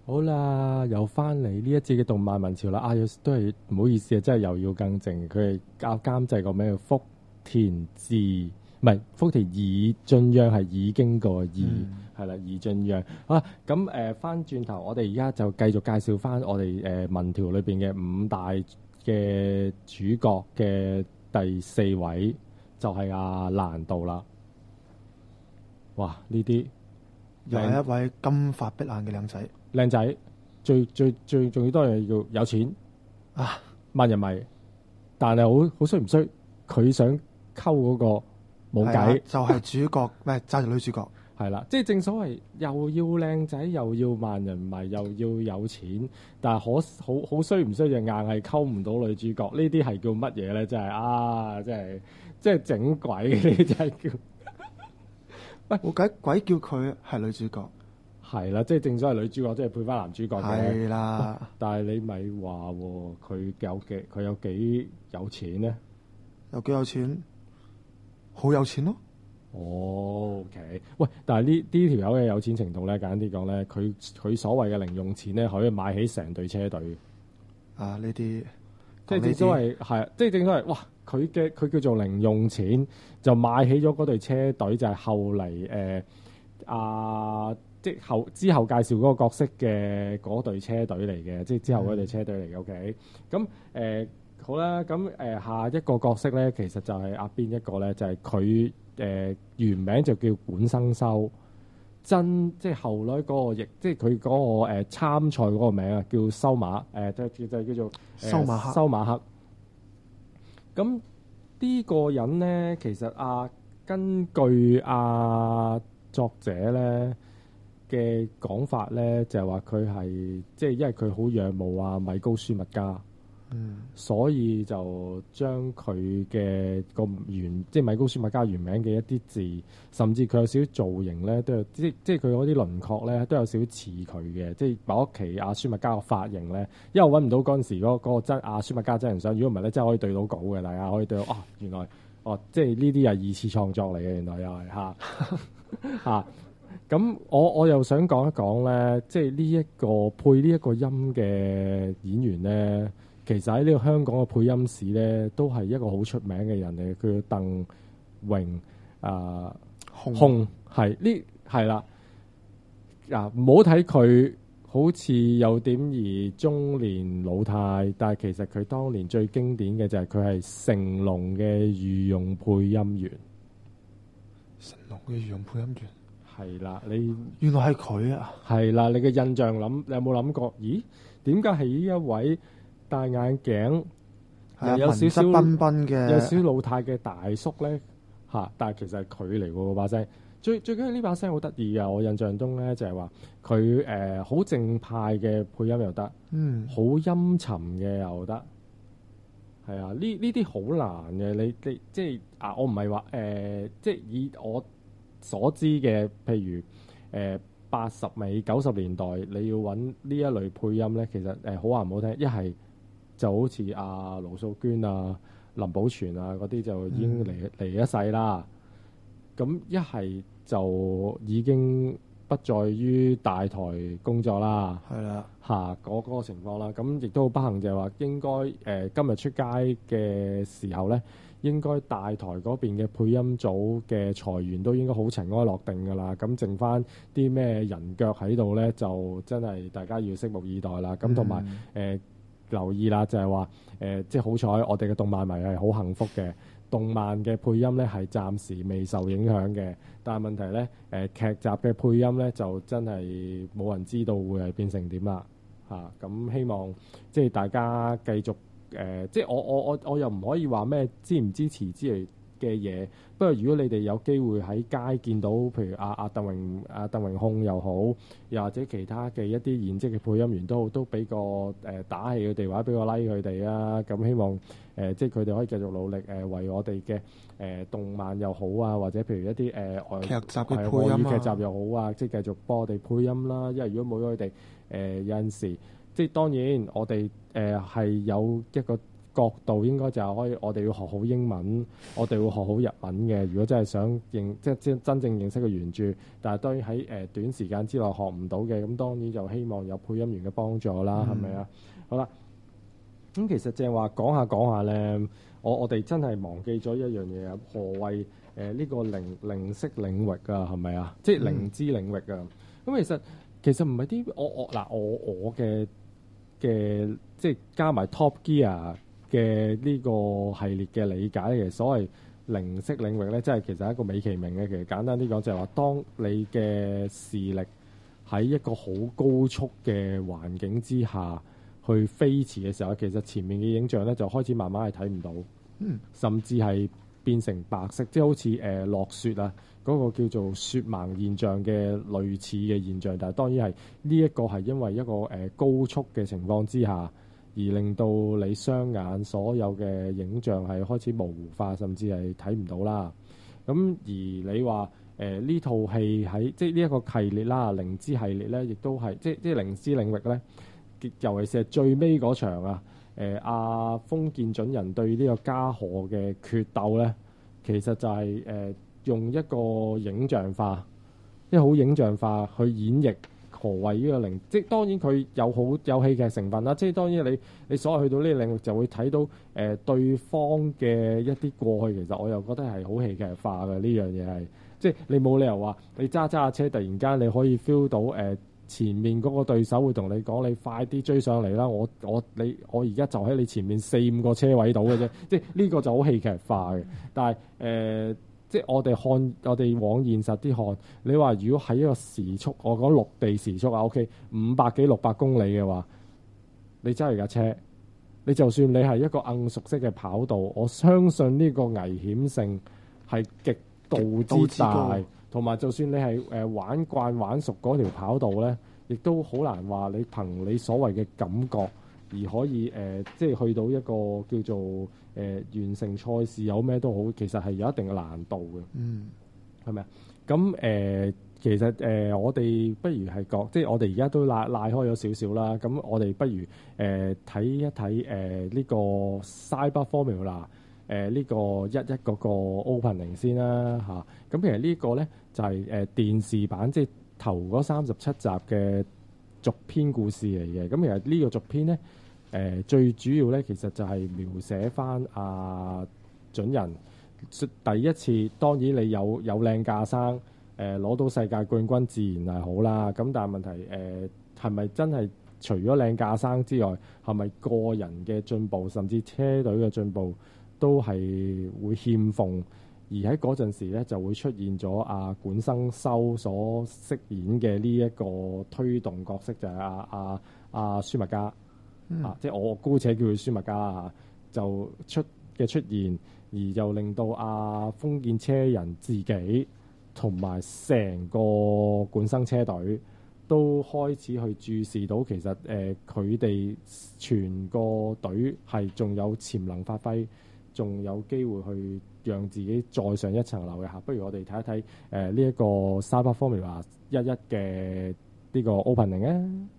好啦，又翻嚟呢一節嘅動漫文潮啦。都係唔好意思啊，真係又要更正，佢係監製個名叫福田智，唔係福田義俊央，係已經個義，係啦，義俊央。啊，咁翻轉頭，我哋而家就繼續介紹翻我哋文條裏邊嘅5大嘅主角嘅第4位，就係阿蘭道啦。哇！呢啲又係一位金髮碧眼嘅靚仔。 靚仔，最重要多樣要有錢啊， 萬人迷，但係好衰唔衰？佢想溝嗰個冇計， 就係主角咩揸住女主角， 係啦，即係正所謂又要靚仔，又要萬人迷，又要有錢，但係好衰唔衰就硬係溝唔到女主角，呢啲係叫乜嘢咧？真係即係整鬼呢啲真係叫喂， 冇計，鬼叫佢係女主角。 係啦，即係正所謂女主角，即係配翻男主角嘅。 係啦， 但係你咪話佢有幾有錢咧？ 有幾有錢？好有錢咯。 哦，OK。喂，但係呢條友嘅有錢程度咧，簡單啲講咧，佢所謂嘅零用錢咧，可以買起成隊車隊。 啊，呢啲即係正所謂係，即係正所謂哇！佢叫做零用錢，就買起咗嗰隊車隊，就係後嚟即係之後介紹嗰個角色嘅嗰隊車隊嚟嘅，即係之後嗰隊車隊嚟嘅。OK， 咁好啦，咁下一個角色咧，其實就係邊一個咧？就係佢原名就叫管生修，即係後來嗰個即係佢嗰個參賽嗰個名啊，叫修馬就叫做修馬克。 修馬克。咁呢個人咧，其實根據作者咧嘅講法咧，就係話佢係即係因為佢好仰慕米高舒密加，所以就將佢嘅即係米高舒密加原名嘅一啲字，甚至佢有少少造型咧，都有即係佢嗰啲輪廓咧，都有少少似佢嘅。即係某一期舒密加個髮型咧，因為我揾唔到嗰陣時嗰個真舒密加真人相，如果唔係咧，真係可以對到稿嘅，大家可以對到原來即係呢啲係二次創作嚟嘅，原來又係嚇。咁我又想講一講咧，即係呢一個配呢一個音嘅演員咧，其實喺呢個香港嘅配音史咧，都係一個好出名嘅人嚟嘅。佢叫鄧榮控係啦。唔好睇佢好似有點兒中年老態，但係其實佢當年最經典嘅就係佢係成龍嘅御用配音員。 成龍嘅御用配音員。 係啦，你原來係佢啊！ 係啦，你嘅印象你有冇諗過？咦，點解係呢一位戴眼鏡又有少少彬彬嘅、 有少少老態嘅大叔咧？但係其實係佢嚟喎，把聲最緊要呢把聲好得意嘅。我印象中咧就係話佢好正派嘅配音又得，好陰沉嘅又得。係啊，呢啲好難嘅。你即係我唔係話即係以我所知嘅，譬如80尾90年代，你要揾呢一類配音咧，其實好話唔好聽，一係就好似盧素娟林保全嗰啲就已經離一世啦。咁一係就已經不在於大台工作啦。 係啦， 嗰個情況啦。咁亦都好不幸就係話，應該今日出街嘅時候咧，應該大台嗰邊嘅配音組嘅裁員都應該好塵埃落定㗎啦。咁剩翻啲咩人腳喺度咧，就真係大家要拭目以待啦。咁同埋留意啦，就係話即係好彩，我哋嘅動漫迷係好幸福嘅。動漫嘅配音咧係暫時未受影響嘅，但係問題咧劇集嘅配音咧就真係冇人知道會係變成點啦。咁希望即係大家繼續即係我又唔可以話咩支唔支持之類嘅嘢。不過如果你哋有機會喺街見到，譬如鄧榮控又好，又或者其他嘅一啲現職嘅配音員都俾個打氣佢哋，或者俾個 like 佢哋啊。咁希望即係佢哋可以繼續努力為我哋嘅動漫又好或者譬如一啲劇集嘅配音劇集又好即係繼續幫我哋配音啦。因為如果冇咗佢哋有陣時，即係當然我哋係有一個角度應該就係可以，我哋要學好英文，我哋要學好日文嘅。如果真係想即真正認識個原著，但係當然喺短時間之內學唔到嘅，咁當然就希望有配音員嘅幫助啦，係咪啊？好啦，咁其實正話講下咧，我哋真係忘記咗一樣嘢啊，何謂呢個靈識領域啊？係咪啊？即係靈知領域啊？咁其實唔係啲我嘅即係加埋 Top Gear 嘅呢個系列嘅理解，其實所謂靈識領域咧，即係其實係一個美其名嘅。其實簡單啲講，就係話當你嘅視力喺一個好高速嘅環境之下去飛馳嘅時候，其實前面嘅影像咧就開始慢慢係睇唔到，甚至係變成白色，即係好似落雪啊嗰個叫做雪盲現象嘅類似嘅現象。但係當然係呢一個係因為一個高速嘅情況之下，而令到你雙眼所有嘅影像係開始模糊化，甚至係睇唔到啦。咁而你話呢套戲喺即係呢一個系列啦，靈知系列咧，亦都係即係靈知領域咧，尤其是係最尾嗰場啊，阿封建準人對呢個加賀嘅決鬥咧，其實就係用一個影像化，即係好影像化去演繹何謂呢個靈。即係當然佢有戲劇成分啦。即係當然你所謂去到呢個領域就會睇到對方嘅一啲過去，其實我又覺得係好戲劇化嘅。呢樣嘢係即係你冇理由話你揸下車突然間你可以 feel 到前面嗰個對手會同你講你快啲追上嚟啦！我而家就喺你前面4-5個車位度嘅啫。即係呢個就好戲劇化嘅。但係即係我哋往現實啲看，你話如果喺一個時速，我講陸地時速啊 ，OK， 500幾600公里嘅話，你揸住架車，你就算你係一個硬熟悉嘅跑道，我相信呢個危險性係極度之大，同埋就算你係玩慣玩熟嗰條跑道咧，亦都好難話你憑你所謂嘅感覺而可以即係去到一個叫做完成賽事有咩都好，其實係有一定嘅難度嘅，係咪啊？咁其實我哋不如係講，即係我哋而家都拉開咗少少啦。咁我哋不如睇一睇呢個 Cyber Formula 呢個11嗰個 opening 先啦嚇。咁其實呢個咧就係電視版，即係頭嗰37集嘅續篇故事嚟嘅。咁其實呢個續篇咧最主要咧其實就係描寫翻準人第一次，當然你有靚架生攞到世界冠軍自然係好啦。咁但係問題係咪真係除咗靚架生之外，係咪個人嘅進步甚至車隊嘅進步都係會欠奉？而喺嗰陣時咧就會出現咗管生修所飾演嘅呢一個推動角色，就係舒麥加。即係我姑且叫佢舒麥加啦就出現，而就令到封建車人自己同埋成個管生車隊都開始去注視到，其實佢哋全個隊係仲有潛能發揮，仲有機會去讓自己再上一層樓嘅嚇。不如我哋睇一睇呢一個 Cyber Formula 11嘅呢個 opening 啊！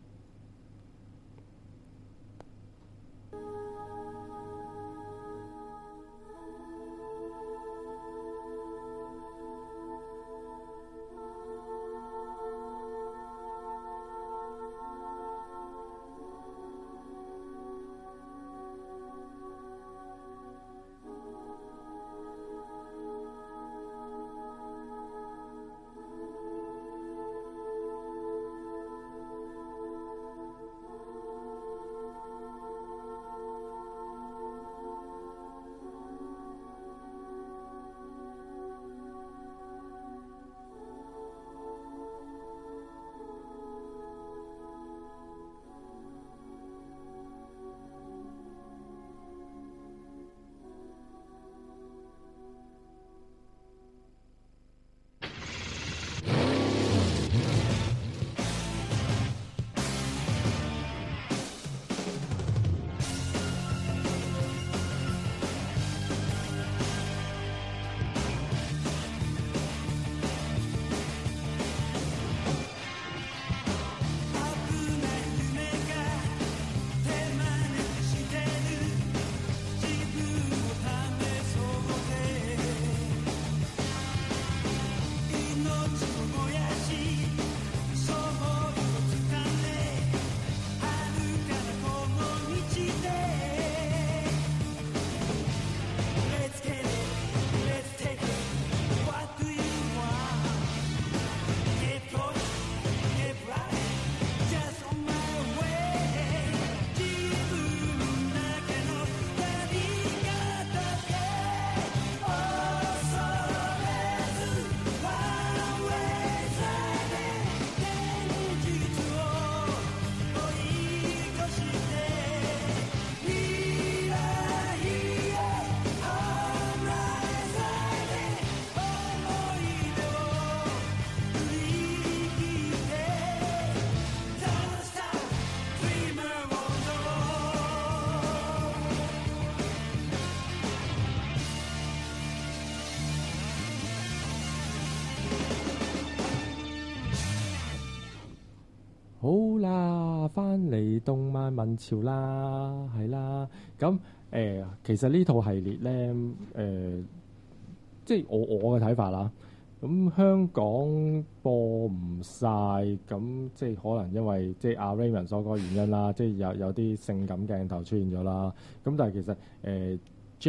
好啦，翻嚟動漫文潮啦，係啦。咁其實呢套系列咧，即係我嘅睇法啦。咁香港播唔晒，咁即係可能因為即係阿 Raymond 所講原因啦，即係有啲性感鏡頭出現咗啦。咁但係其實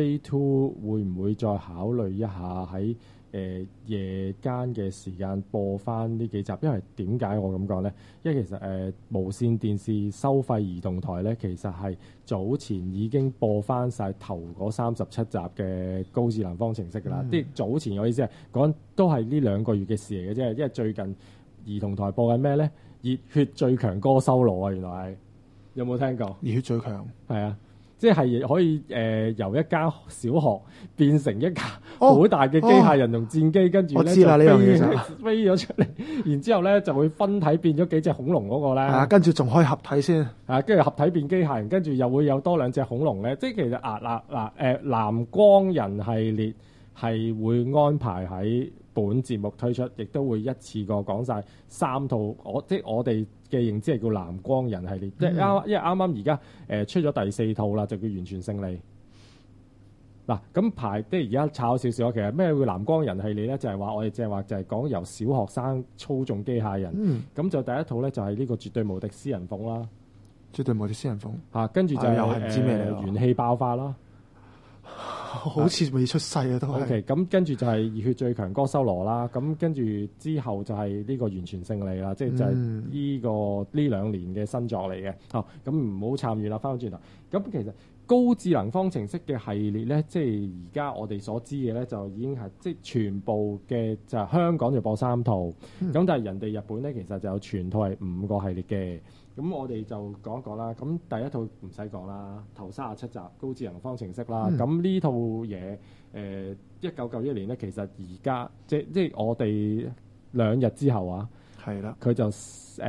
J2 會唔會再考慮一下喺夜間嘅時間播翻呢幾集？因為點解我咁講呢？因為其實無線電視收費兒童台呢，其實係早前已經播翻晒頭嗰37集嘅高智能方程式㗎啦。啲早前我意思係講都係呢2個月嘅事嚟嘅啫。因為最近兒童台播緊咩呢？熱血最強歌修羅啊！原來係有冇聽過？ 熱血最強係啊！即係可以由一間小學變成一架好大嘅機械人同戰機，跟住咧就飛咗出嚟，然之後咧就會分體變咗幾隻恐龍嗰個咧。 跟住仲可以合體先。 跟住合體變機械人，跟住又會有多2隻恐龍咧。即係其實藍光人系列係會安排喺本節目推出，亦都會一次過講晒3套。即係我哋嘅認知係叫藍光人系列，即係因為啱啱而家出咗第4套啦，就叫完全勝利。嗱，咁即係而家炒少少，其實咩叫藍光人系列咧？就係話我哋正話就係講由小學生操縱機械人。咁就第一套咧就係呢個絕對無敵私人鳳啦， 絕對無敵私人鳳。 跟住就又係唔知咩嚟， 元氣爆發啦。 好似未出世啊，都係。 OK， 咁跟住就係熱血最強哥修羅啦，咁跟住之後就係呢個完全勝利啦，即係就係呢2年嘅新作嚟嘅。咁唔好參與啦，翻返轉頭。咁其實高智能方程式嘅系列咧，即係而家我哋所知嘅咧，就已經係即係全部嘅就係香港就播3套，咁但係人哋日本咧其實就有全套係5個系列嘅。咁我哋就講一講啦。咁第一套唔使講啦，頭37集高智能方程式啦。咁呢套嘢1991年咧，其實而家即係我哋2日之後啊，係啦，佢就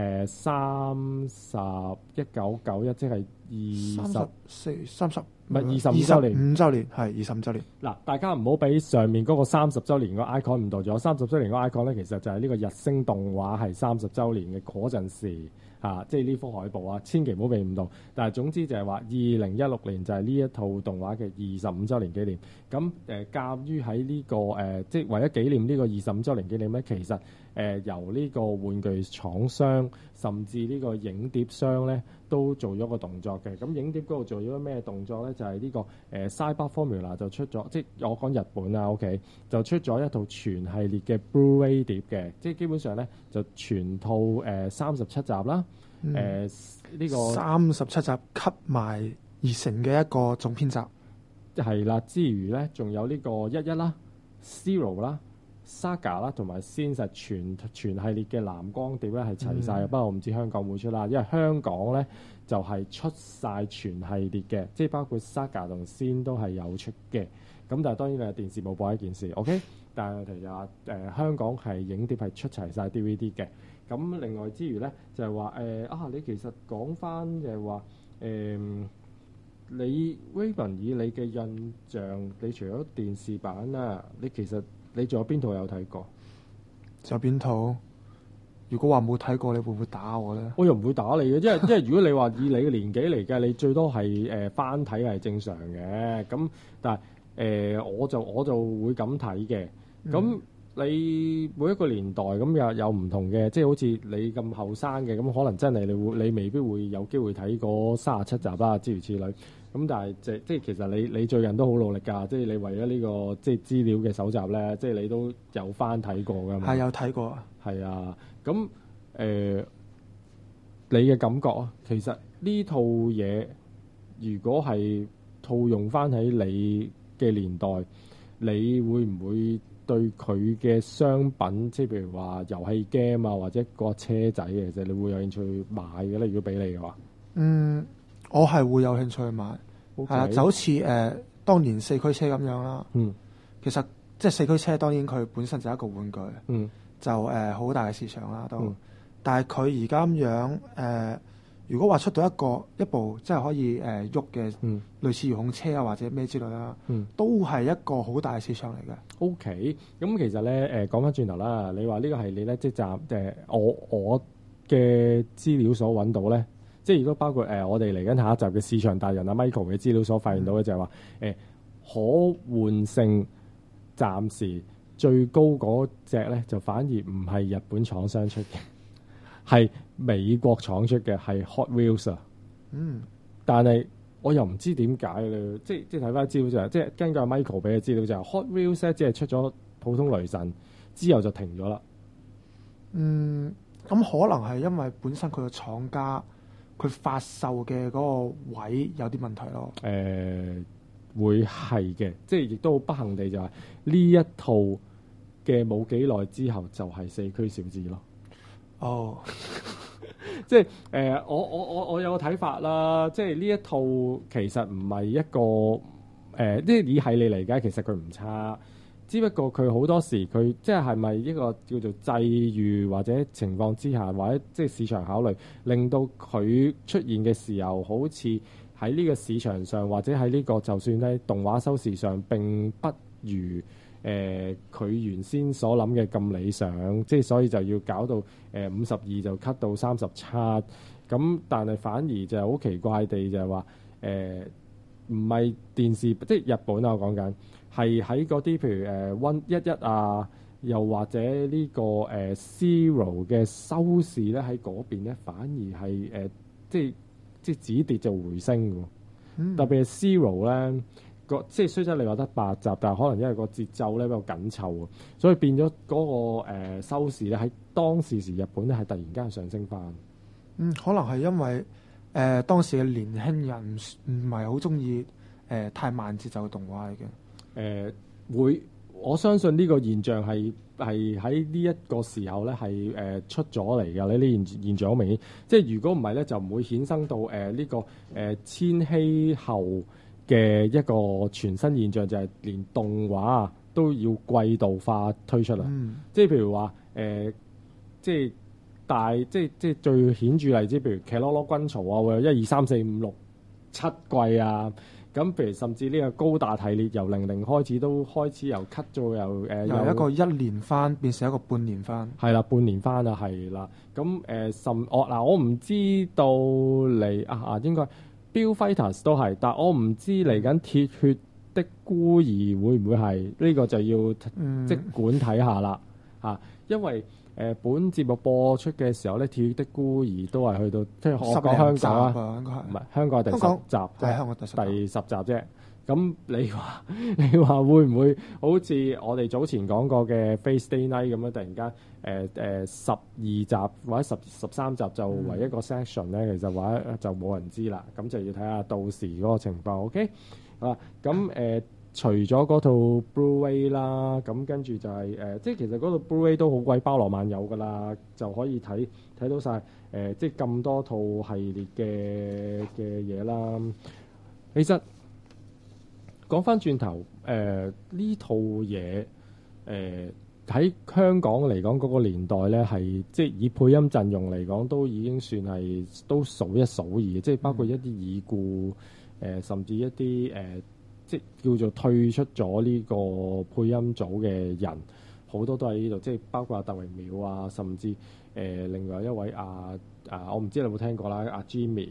1991即係 30 唔係25週年 ，5週年係25週年。 嗱，大家唔好俾上面嗰個30週年個 icon 誤導咗。30週年個 icon 咧，其實就係呢個日升動畫係30週年嘅嗰陣時。即係呢幅海報啊，千祈唔好被誤導。但係總之就係話2016年就係呢一套動畫嘅25週年紀念。咁鑑於喺呢個即係為咗紀念呢個25週年紀念咧，其實由呢個玩具廠商甚至呢個影碟商咧都做咗個動作嘅。咁影碟嗰度做咗咩動作咧？就係呢個Cyber Formula 就出咗，即係我講日本啊 ，OK 就出咗一套全系列嘅 Blu-ray 碟嘅，即係基本上咧就全套37集啦。呢個 37集吸埋而成嘅一個總編集係啦，之餘咧仲有呢個11啦、Zero 啦、Saga 啦同埋先實全系列嘅藍光碟咧係齊晒嘅。不過我唔知香港會出啦，因為香港咧就係出晒全系列嘅，即係包括 Saga 同先都係有出嘅。咁但係當然你係電視冇播一件事 ，OK？ 但係其實香港係影碟係出齊晒 DVD 嘅。咁另外之餘咧，就係話你其實講翻就係話你 Raymond 以你嘅印象，你除咗電視版啊，你其實你仲有邊套有睇過？ 仲有邊套？如果話冇睇過，你會唔會打我咧？ 我又唔會打你嘅，因為如果你話以你嘅年紀嚟計，你最多係翻睇係正常嘅。咁但係我就會咁睇嘅。咁你每一個年代咁有唔同嘅，即係好似你咁後生嘅，咁可能真係你未必會有機會睇過37集啦，諸如此類。咁但係即係其實你最近都好努力㗎，即係你為咗呢個即係資料嘅搜集咧，即係你都有翻睇過㗎嘛？ 係有睇過。 係啊，咁你嘅感覺啊，其實呢套嘢如果係套用翻喺你嘅年代，你會唔會對佢嘅商品，即係譬如話遊戲 game 啊，或者個車仔，其實你會有興趣買嘅咧？如果俾你嘅話， 我係會有興趣買，係啦，就好似當年四驅車咁樣啦。其實即係四驅車，當然佢本身就係一個玩具，就好大嘅市場啦都。但係佢而家咁樣如果話出到一部即係可以喐嘅類似遙控車啊或者咩之類啦，都係一個好大嘅市場嚟嘅。 OK，咁其實咧講翻轉頭啦，你話呢個系列咧，即係我嘅資料所揾到咧？即係如果包括我哋嚟緊下一集嘅市場達人啊 Michael 嘅資料所發現到嘅就係話可換性暫時最高嗰隻咧，就反而唔係日本廠商出嘅，係美國廠出嘅，係 Hot Wheels 啊。但係我又唔知點解咧，即係睇翻資料就係，即係根據 Michael 俾嘅資料就係 Hot Wheels 咧，只係出咗普通雷神之後就停咗啦。 咁可能係因為本身佢個廠家佢發售嘅嗰個位有啲問題咯。 會係嘅，即係亦都好不幸地就係呢一套嘅冇幾耐之後就係四驅小子咯。 哦， 即係我有個睇法啦，即係呢一套其實唔係一個即係以系列嚟嘅，其實佢唔差。只不過佢好多時佢即係咪一個叫做際遇或者情況之下，或者即係市場考慮，令到佢出現嘅時候，好似喺呢個市場上或者喺呢個就算喺動畫收視上並不如佢原先所諗嘅咁理想，即係所以就要搞到52就 cut 到37，咁但係反而就係好奇怪地就係話唔係電視，即係日本啊，我講緊。係喺嗰啲譬如111啊，又或者呢個Zero 嘅收視咧，喺嗰邊咧反而係即係止跌就回升嘅。特別係 Zero 咧，即係雖則你話得8集，但係可能因為個節奏咧比較緊湊啊，所以變咗嗰個收視咧喺當時日本咧係突然間上升翻。 可能係因為當時嘅年輕人唔係好中意太慢節奏嘅動畫嚟嘅。 會，我相信呢個現象係喺呢一個時候咧係出咗嚟㗎。呢現象好明顯，即係如果唔係咧，就唔會衍生到呢個千禧後嘅一個全新現象，就係連動畫都要季度化推出啦。即係譬如話即係即係最顯著例子，譬如《騎羅羅軍曹》啊，會有1、2、3、4、5、6、7季啊。咁譬如甚至呢個高達系列由00開始都開始由 cut 咗由一個1年番變成一個半年番。 係啦，半年番啊，係啦。咁我唔知道嚟應該 Bill Fighters 都係，但我唔知嚟緊鐵血的孤兒會唔會係呢個就要即管睇下啦因為本節目播出嘅時候咧，《鐵血的孤兒》都係去到即係我講香港啊，唔係香港係第10集， 係香港第 10集啫。咁你話會唔會好似我哋早前講過嘅《Face Day Night》咁樣，突然間12集或者13集就為一個 section 咧？其實或者就冇人知啦。咁就要睇下到時嗰個情況。OK 咁除咗嗰套 Blu-ray 啦，咁跟住就係即係其實嗰套 Blu-ray 都好鬼包羅萬有噶啦，就可以睇到晒即係咁多套系列嘅嘢啦。其實講翻轉頭，呢套嘢喺香港嚟講嗰個年代咧，係即係以配音陣容嚟講，都已經算係都數一數二，即係包括一啲已故甚至一啲即係叫做退出咗呢個配音組嘅人，好多都喺呢度，即係包括阿鄧榮淼啊，甚至另外一位我唔知你有冇聽過啦，阿 Jimmy。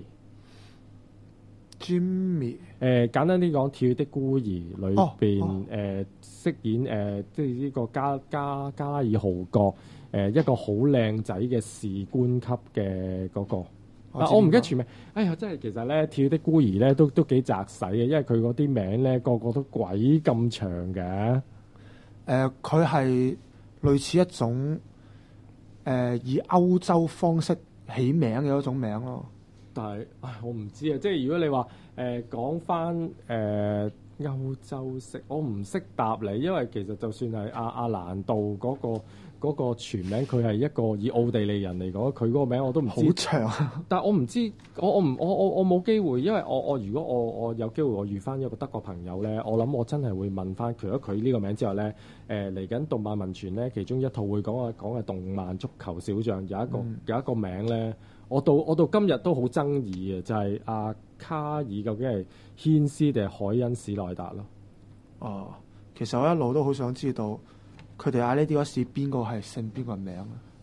簡單啲講，《鐵血的孤兒》裏邊飾演即係呢個加拉爾豪角一個好靚仔嘅士官級嘅嗰個。我唔記得全名。哎呀，真係其實咧，《鐵血的孤兒》咧都幾擲使嘅，因為佢嗰啲名咧個個都鬼咁長嘅。 佢係類似一種以歐洲方式起名嘅一種名咯。 但係我唔知啊，即係如果你話講翻歐洲式，我唔識答你，因為其實就算係阿蘭道嗰個全名，佢係一個以奧地利人嚟講，佢嗰個名我都唔知。好長， 但係我唔知，我冇機會，因為如果我有機會，我遇翻一個德國朋友咧，我諗我真係會問翻，除咗佢呢個名之外咧，嚟緊動漫文傳咧，其中一套會講嘅動漫足球小將有一個名咧。我到今日都好爭議嘅，就係阿卡爾究竟係軒斯定係海恩史奈達咯？ 其實我一路都好想知道佢哋嗌呢啲嗰時邊個係姓邊個名啊？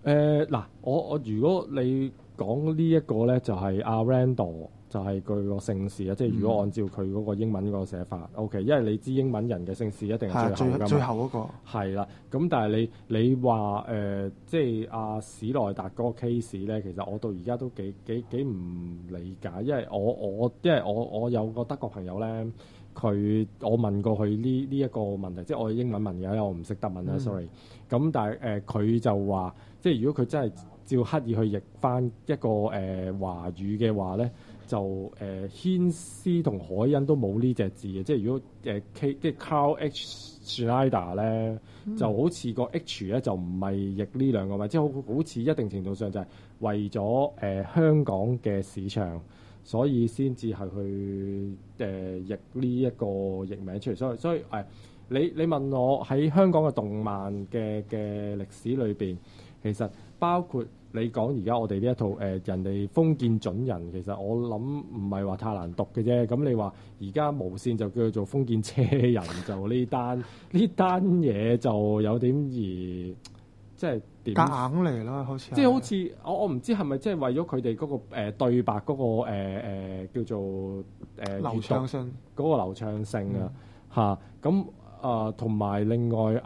嗱，我如果你講呢一個咧，就係阿 Randall。就係佢個姓氏啊，即係如果按照佢嗰個英文嗰個寫法 ，OK， 因為你知英文人嘅姓氏一定係最後㗎嘛， 最後嗰個係啦。咁但係你話即係阿史內達嗰個 case 咧，其實我到而家都幾唔理解，因為我有個德國朋友咧，我問過佢呢一個問題，即係我英文問嘅，因為我唔識德文啦，sorry。咁但係佢就話，即係如果佢真係照刻意去譯翻一個華語嘅話咧。就軒斯同凱恩都冇呢隻字嘅，即係如果即係 Carl H. Schneider 咧，就好似個 H 咧就唔係譯呢兩個嘛，即係好似一定程度上就係為咗香港嘅市場，所以先至係去譯呢一個譯名出嚟。所以你問我喺香港嘅動漫嘅歷史裏邊，其實包括。你講而家我哋呢一套人哋封建準人，其實我諗唔係話太難讀嘅啫。咁你話而家無線就叫做封建車人，就呢單嘢就有點而即係點夾硬嚟啦，好似即係好似我唔知係咪即係為咗佢哋嗰個對白嗰個叫做流暢性嗰個流暢性啊嚇咁同埋另外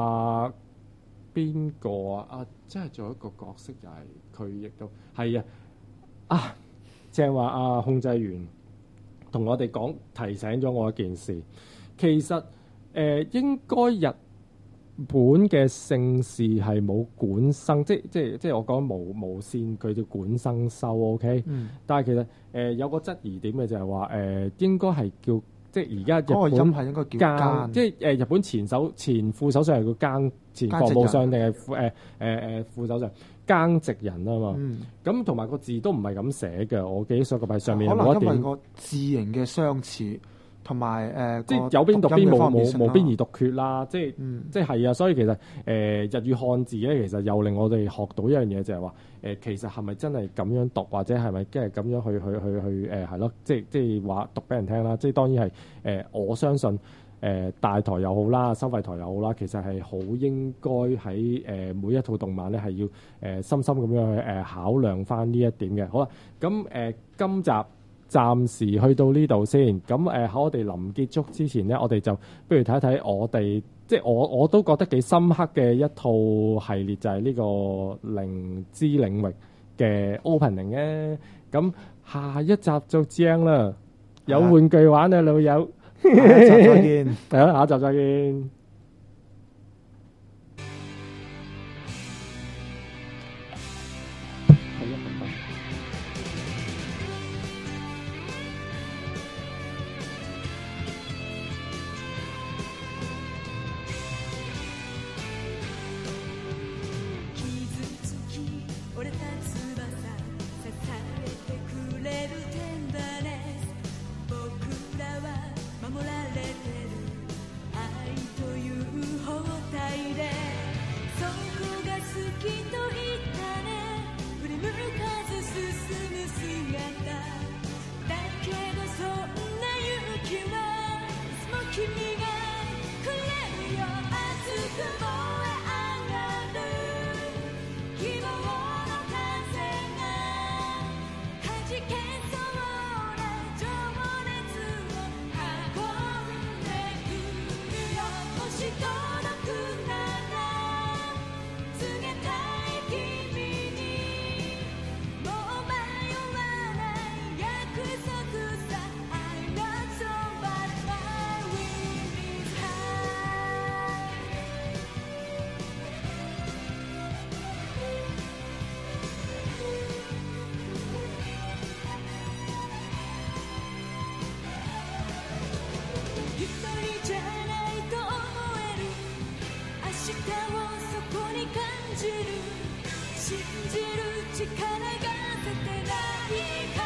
邊個啊？即係做一個角色，又係佢亦都係啊！正話控制員同我哋講，提醒咗我一件事。其實應該日本嘅姓氏係冇管生，即係我講無線佢叫管生修 ，OK？但係其實有個質疑點嘅就係話應該係叫。即係而家日本嗰個音係應該叫菅， 即係日本前副首相係叫菅，前國務相定係副首相菅直人啊嘛。咁同埋個字都唔係咁寫嘅，我記憶所及係上面可能冇一點。 因為個字形嘅相似，同埋即係有邊讀邊無邊而讀缺啦。即係啊，所以其實日語漢字咧，其實又令我哋學到一樣嘢，就係話其實係咪真係咁樣讀，或者係咪即係咁樣去係咯？即係話讀俾人聽啦。即係當然係我相信大台又好啦，收費台又好啦，其實係好應該喺每一套動漫咧係要深深咁樣去考量翻呢一點嘅。好啦，咁今集暫時去到呢度先。咁喺我哋臨結束之前咧，我哋就不如睇一睇我哋即係我都覺得幾深刻嘅一套系列，就係呢個靈之領域嘅 opening 咧。咁下一集就正啦，有玩具玩啊，老友。 下一集再見。 係啊，下一集再見。 信じる力が捨てない